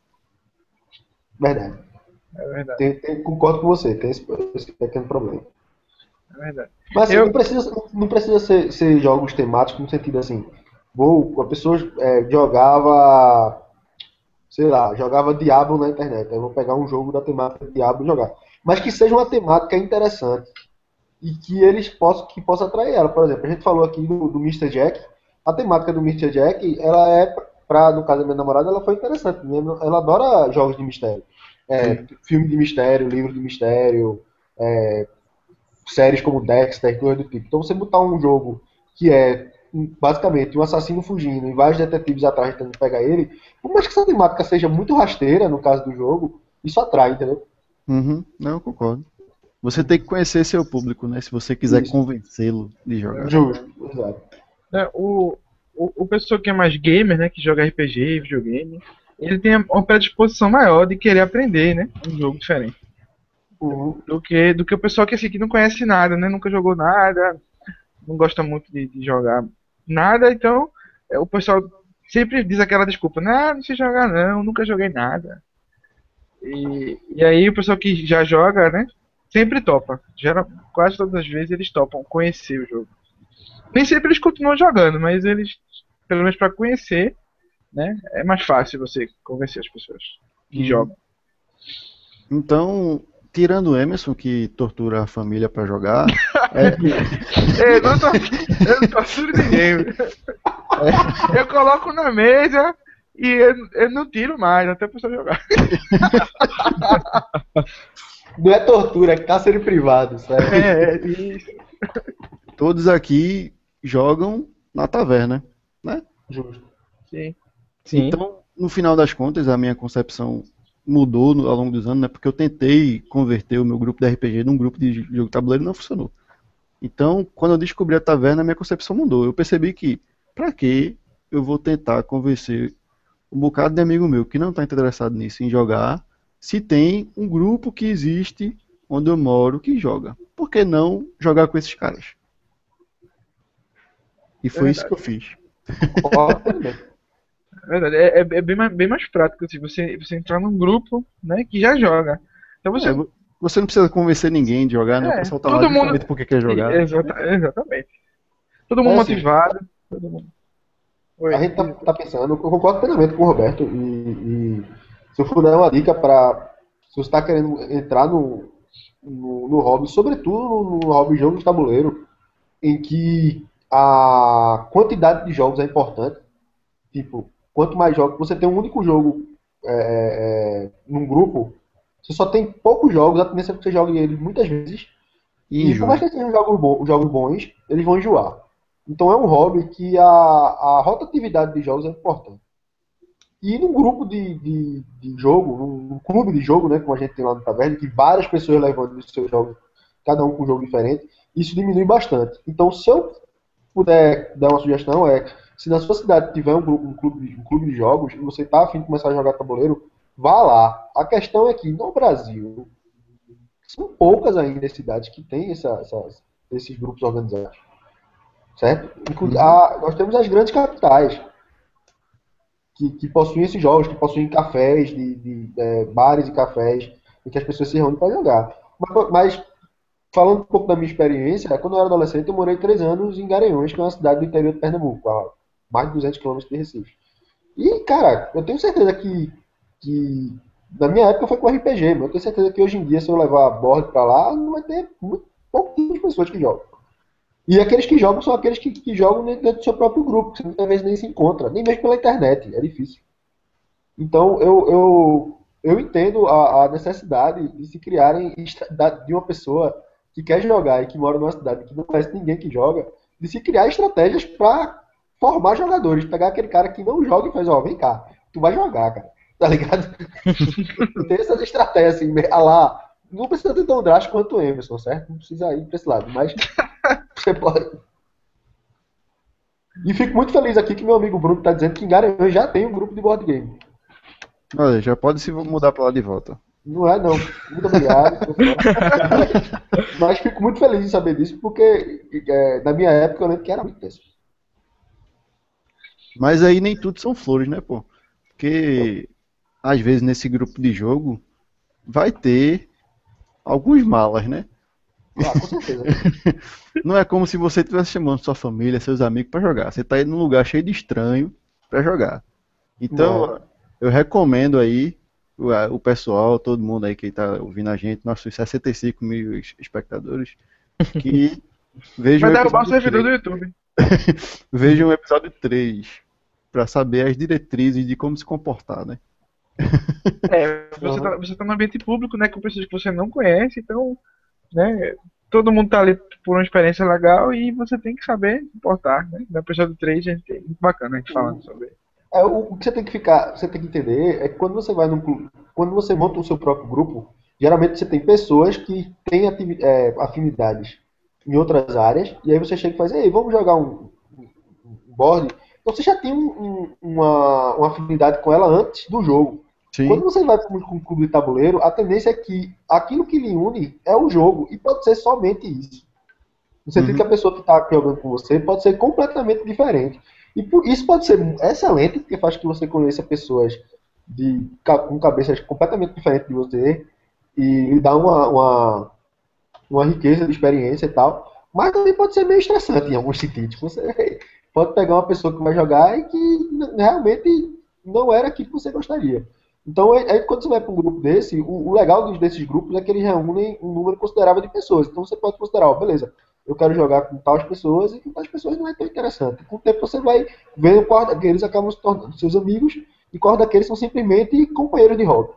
Verdade. É verdade, Tem, tem- concordo com você, tem esse, esse pequeno problema. é verdade. Mas assim, Eu- não precisa, não precisa ser, ser jogos temáticos no sentido assim, vou, a pessoa é, jogava, sei lá, jogava Diablo na internet, eu vou pegar um jogo da temática de Diablo e jogar. Mas que seja uma temática interessante e que eles possam, que possa atrair ela. Por exemplo, a gente falou aqui do, do mister Jack, a temática do mister Jack, ela é, pra, no caso da minha namorada, ela foi interessante, né? Ela adora jogos de mistério. É, filme de mistério, livro de mistério, é, séries como Dexter, coisa do tipo. Então você botar um jogo que é um, basicamente um assassino fugindo e vários detetives atrás tentando pegar ele, por mais que essa temática seja muito rasteira no caso do jogo, isso atrai, entendeu? Uhum, não, eu concordo. Você tem que conhecer seu público, né? Se você quiser Isso. convencê-lo de jogar. Justo, exato. É, o, o, o pessoa que é mais gamer, né, que joga R P G, videogame, ele tem uma predisposição maior de querer aprender, né, um jogo diferente. Uhum. Do que, do que o pessoal que, assim, que não conhece nada, né, nunca jogou nada, não gosta muito de, de jogar nada, então é, o pessoal sempre diz aquela desculpa, não, não sei jogar não, nunca joguei nada. E, e aí o pessoal que já joga, né, sempre topa. Gera, quase todas as vezes eles topam conhecer o jogo. Nem sempre eles continuam jogando, mas eles, pelo menos para conhecer, né, é mais fácil você convencer as pessoas que Hum. jogam. Então, tirando o Emerson, que tortura a família pra jogar, é, Eu não, tô, eu não torturo ninguém. Eu coloco na mesa e eu, eu não tiro mais, até a pessoa jogar. Não é tortura, é cárcere privado, certo? É, é isso. todos aqui jogam na taverna, né? Justo. Sim. Sim. Então, no final das contas, a minha concepção mudou no- ao longo dos anos, né? Porque eu tentei converter o meu grupo de R P G num grupo de jogo de tabuleiro e não funcionou. Então, quando eu descobri a taverna, a minha concepção mudou. Eu percebi que, pra que eu vou tentar convencer um bocado de amigo meu que não está interessado nisso, em jogar, se tem um grupo que existe onde eu moro que joga? Por que não jogar com esses caras? E foi isso que eu fiz. Concordo também. É verdade. É, é, é bem, mais, bem mais prático assim, você, você entrar num grupo, né, que já joga. Então você. É, vo- você não precisa convencer ninguém de jogar, né? O É, pessoal tá lá todo mundo- justamente porque quer jogar. Exata- exatamente. Todo mundo É assim. motivado. Todo mundo. Oi. A gente tá, tá pensando, eu concordo plenamente com o Roberto, e, e se eu for dar uma dica para se você está querendo entrar no, no, no hobby, sobretudo no, no hobby jogo de tabuleiro, em que a quantidade de jogos é importante, tipo, quanto mais jogos, você tem um único jogo é, é, num grupo, você só tem poucos jogos, a tendência é que você jogue eles muitas vezes, E e por mais enjoa. que sejam jogos, bons, jogos bons, eles vão enjoar. Então é um hobby que a, a rotatividade de jogos é importante. E num grupo de, de, de jogo, num, num clube de jogo, né, como a gente tem lá no Taverna, que várias pessoas levando os seus jogos, cada um com um jogo diferente, isso diminui bastante. Então, se eu puder dar uma sugestão, é se na sua cidade tiver um, grupo, um, clube, um clube de jogos e você está afim de começar a jogar tabuleiro, vá lá. A questão é que no Brasil, são poucas ainda as cidades que têm essa, essas, esses grupos organizados. Certo? Inclu- Uhum. a- nós temos as grandes capitais que, que possuem esses jogos, que possuem cafés, de, de, é, bares e cafés, em que as pessoas se reúnem para jogar. Mas, mas, falando um pouco da minha experiência, quando eu era adolescente, eu morei três anos em Garanhuns, que é uma cidade do interior de Pernambuco, a mais de duzentos quilômetros de Recife. E, cara, eu tenho certeza que, que Na minha época foi com R P G, mas eu tenho certeza que hoje em dia, se eu levar board pra lá, não vai ter muito, pouquinhas pessoas que jogam. E aqueles que jogam são aqueles que, que jogam dentro do seu próprio grupo, que você muitas vezes nem se encontra, nem mesmo pela internet, é difícil. Então eu, eu, eu entendo a, a necessidade de se criarem estra- da- de uma pessoa que quer jogar e que mora numa cidade que não conhece ninguém que joga, de se criar estratégias para formar jogadores, pegar aquele cara que não joga e faz, ó, vem cá, tu vai jogar, cara, tá ligado? Tem essas estratégias assim, a lá, não precisa ter tão drástico quanto o Emerson, certo? Não precisa ir pra esse lado, mas você pode. E fico muito feliz aqui que meu amigo Bruno tá dizendo que em Garanhuns já tem um grupo de board game. Olha, já pode se mudar pra lá de volta. Não é, não. Muito obrigado. Mas fico muito feliz em saber disso, porque é, na minha época eu lembro que era muito desse. Mas aí nem tudo são flores, né, pô? Porque às vezes nesse grupo de jogo vai ter alguns malas, né? Ah, com certeza. Não é como se você estivesse chamando sua família, seus amigos pra jogar. Você tá indo num lugar cheio de estranho pra jogar. Então, eu recomendo aí o, a- o pessoal, todo mundo aí que tá ouvindo a gente, nossos sessenta e cinco mil es- espectadores, que vejam Vai o derrubar o episódio servidor do três, YouTube. vejam o episódio três pra saber as diretrizes de como se comportar, né? É, você tá, você tá no ambiente público, né, com pessoas que você não conhece, então, né, todo mundo tá ali por uma experiência legal e você tem que saber se comportar, né? No episódio três, gente, é muito bacana a gente falando sobre. É, o, o que você tem que ficar, você tem que entender é que quando você vai num clube, quando você monta o seu próprio grupo, geralmente você tem pessoas que têm ativi- é, afinidades em outras áreas, e aí você chega e faz, ei, vamos jogar um, um board. Então você já tem um- um- uma, uma afinidade com ela antes do jogo. Quando Sim. você vai para um clube de tabuleiro, a tendência é que aquilo que lhe une é o jogo, e pode ser somente isso. No sentido que a Uhum. pessoa que está jogando com você pode ser completamente diferente. E por, isso pode ser excelente, porque faz que você conheça pessoas de, ca- com cabeças completamente diferentes de você e lhe dá uma, uma, uma riqueza de experiência e tal. Mas também pode ser meio estressante em alguns sentidos. Você pode pegar uma pessoa que vai jogar e que n- realmente não era aquilo que você gostaria. Então, é, é quando você vai para um grupo desse, o, o legal dos- desses grupos é que eles reúnem um número considerável de pessoas. Então, você pode considerar, ó, beleza, eu quero jogar com tais pessoas e com tais pessoas não é tão interessante. Com o tempo, você vai vendo qual daqueles acabam se tornando seus amigos e qual daqueles são simplesmente companheiros de hobby.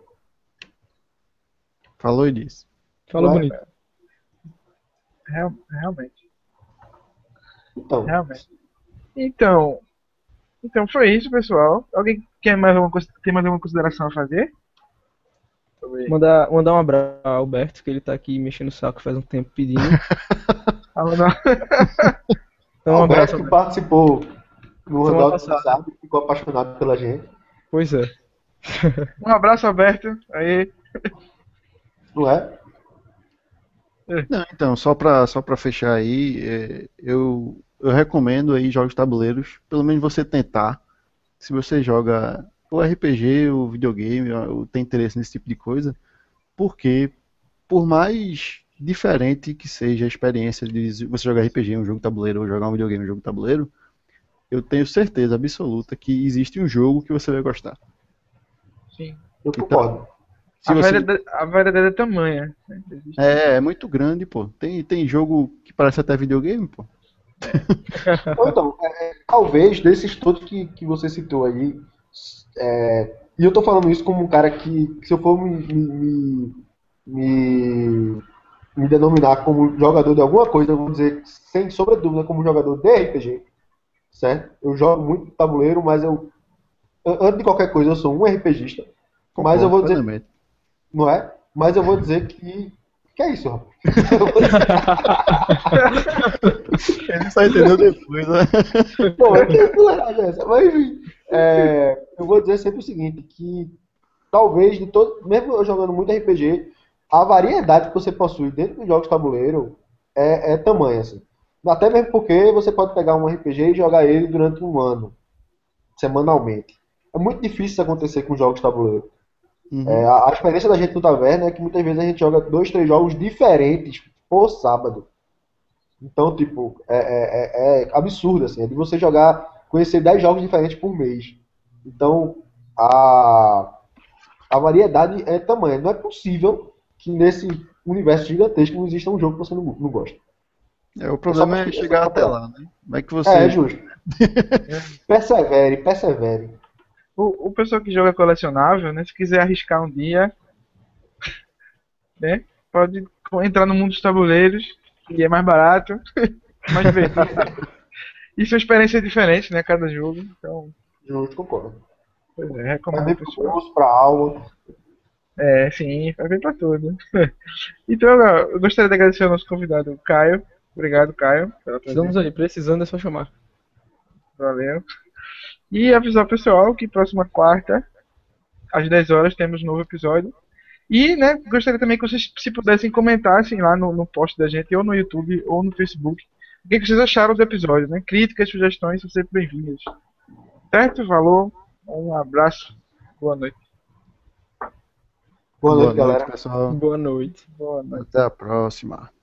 Falou e disse. Fala Não é? bonito. Real- realmente, Então, realmente. Então, então foi isso, pessoal. Alguém quer mais alguma, cons- tem mais alguma consideração a fazer? Sobre- Mandar, mandar um abraço ao Alberto, que ele tá aqui mexendo o saco faz um tempo pedindo. Fala, não. Então, um abraço, Alberto, que Alberto. participou no Semana Hangout passada. passado, ficou apaixonado pela gente, Pois é. Um abraço, Alberto. Aí, não é? Não, então, só pra, só pra fechar aí, é, eu, eu recomendo aí jogos de tabuleiros, pelo menos você tentar. Se você joga o R P G, o videogame, ou tem interesse nesse tipo de coisa, porque por mais diferente que seja a experiência de você jogar R P G, um jogo de tabuleiro, ou jogar um videogame, um jogo de tabuleiro, eu tenho certeza absoluta que existe um jogo que você vai gostar. sim. Eu Então, concordo. Se A você... variedade, a variedade é tamanha. É, é muito grande, pô. Tem, tem jogo que parece até videogame, pô. Ou então, é, é, talvez desses todos que, que você citou aí, é, e eu tô falando isso como um cara que, que se eu for me, me, me, me denominar como jogador de alguma coisa, eu vou dizer sem sombra de dúvida como jogador de R P G, certo? Eu jogo muito tabuleiro, mas eu, antes de qualquer coisa, eu sou um RPGista, mas eu Concordo vou dizer, plenamente. não é? Mas eu vou dizer que, que é isso, rapaz. Eu vou dizer, Ele só entendeu depois, né? Pô, é que fuleiragem é essa? Mas enfim, é, eu vou dizer sempre o seguinte, que talvez de todo, mesmo eu jogando muito R P G, a variedade que você possui dentro dos jogos de tabuleiro é, é tamanha, assim. Até mesmo porque você pode pegar um R P G e jogar ele durante um ano, semanalmente. É muito difícil isso acontecer com jogos de tabuleiro. Uhum. É, a, a experiência da gente no Taverna é que muitas vezes a gente joga dois, três jogos diferentes por sábado. Então, tipo, é, é- é- é absurdo, assim, é de você jogar, conhecer dez jogos diferentes por mês. Então, a, A variedade é tamanha. Não é possível que nesse universo gigantesco não exista um jogo que você não, não gosta. É, o problema é pesquisar, chegar só até procurar. lá, né? Como é que É, você. é justo. Persevere, persevere. O, o pessoal que joga colecionável, né? Se quiser arriscar um dia, né? Pode co- entrar no mundo dos tabuleiros, que é mais barato, mais divertido. E são experiências diferentes, né? Cada jogo. Então, Justo, concordo. pois é, Vai recomendo bem ao pro pessoal. curso, pra aula. É, sim, vai bem pra tudo. Então, eu gostaria de agradecer ao nosso convidado, Caio. Obrigado, Caio, pela Estamos presença. aí, precisando é só chamar. Valeu. E avisar o pessoal que próxima quarta, às dez horas, temos um novo episódio. E, né, gostaria também que vocês, se pudessem, comentassem lá no, no post da gente, ou no YouTube, ou no Facebook, o que que vocês acharam do episódio, né? Críticas, sugestões são sempre bem-vindas. Certo? Valor, um abraço, boa noite. Boa Boa noite, noite, galera. pessoal. Boa noite. Boa noite. Até a próxima.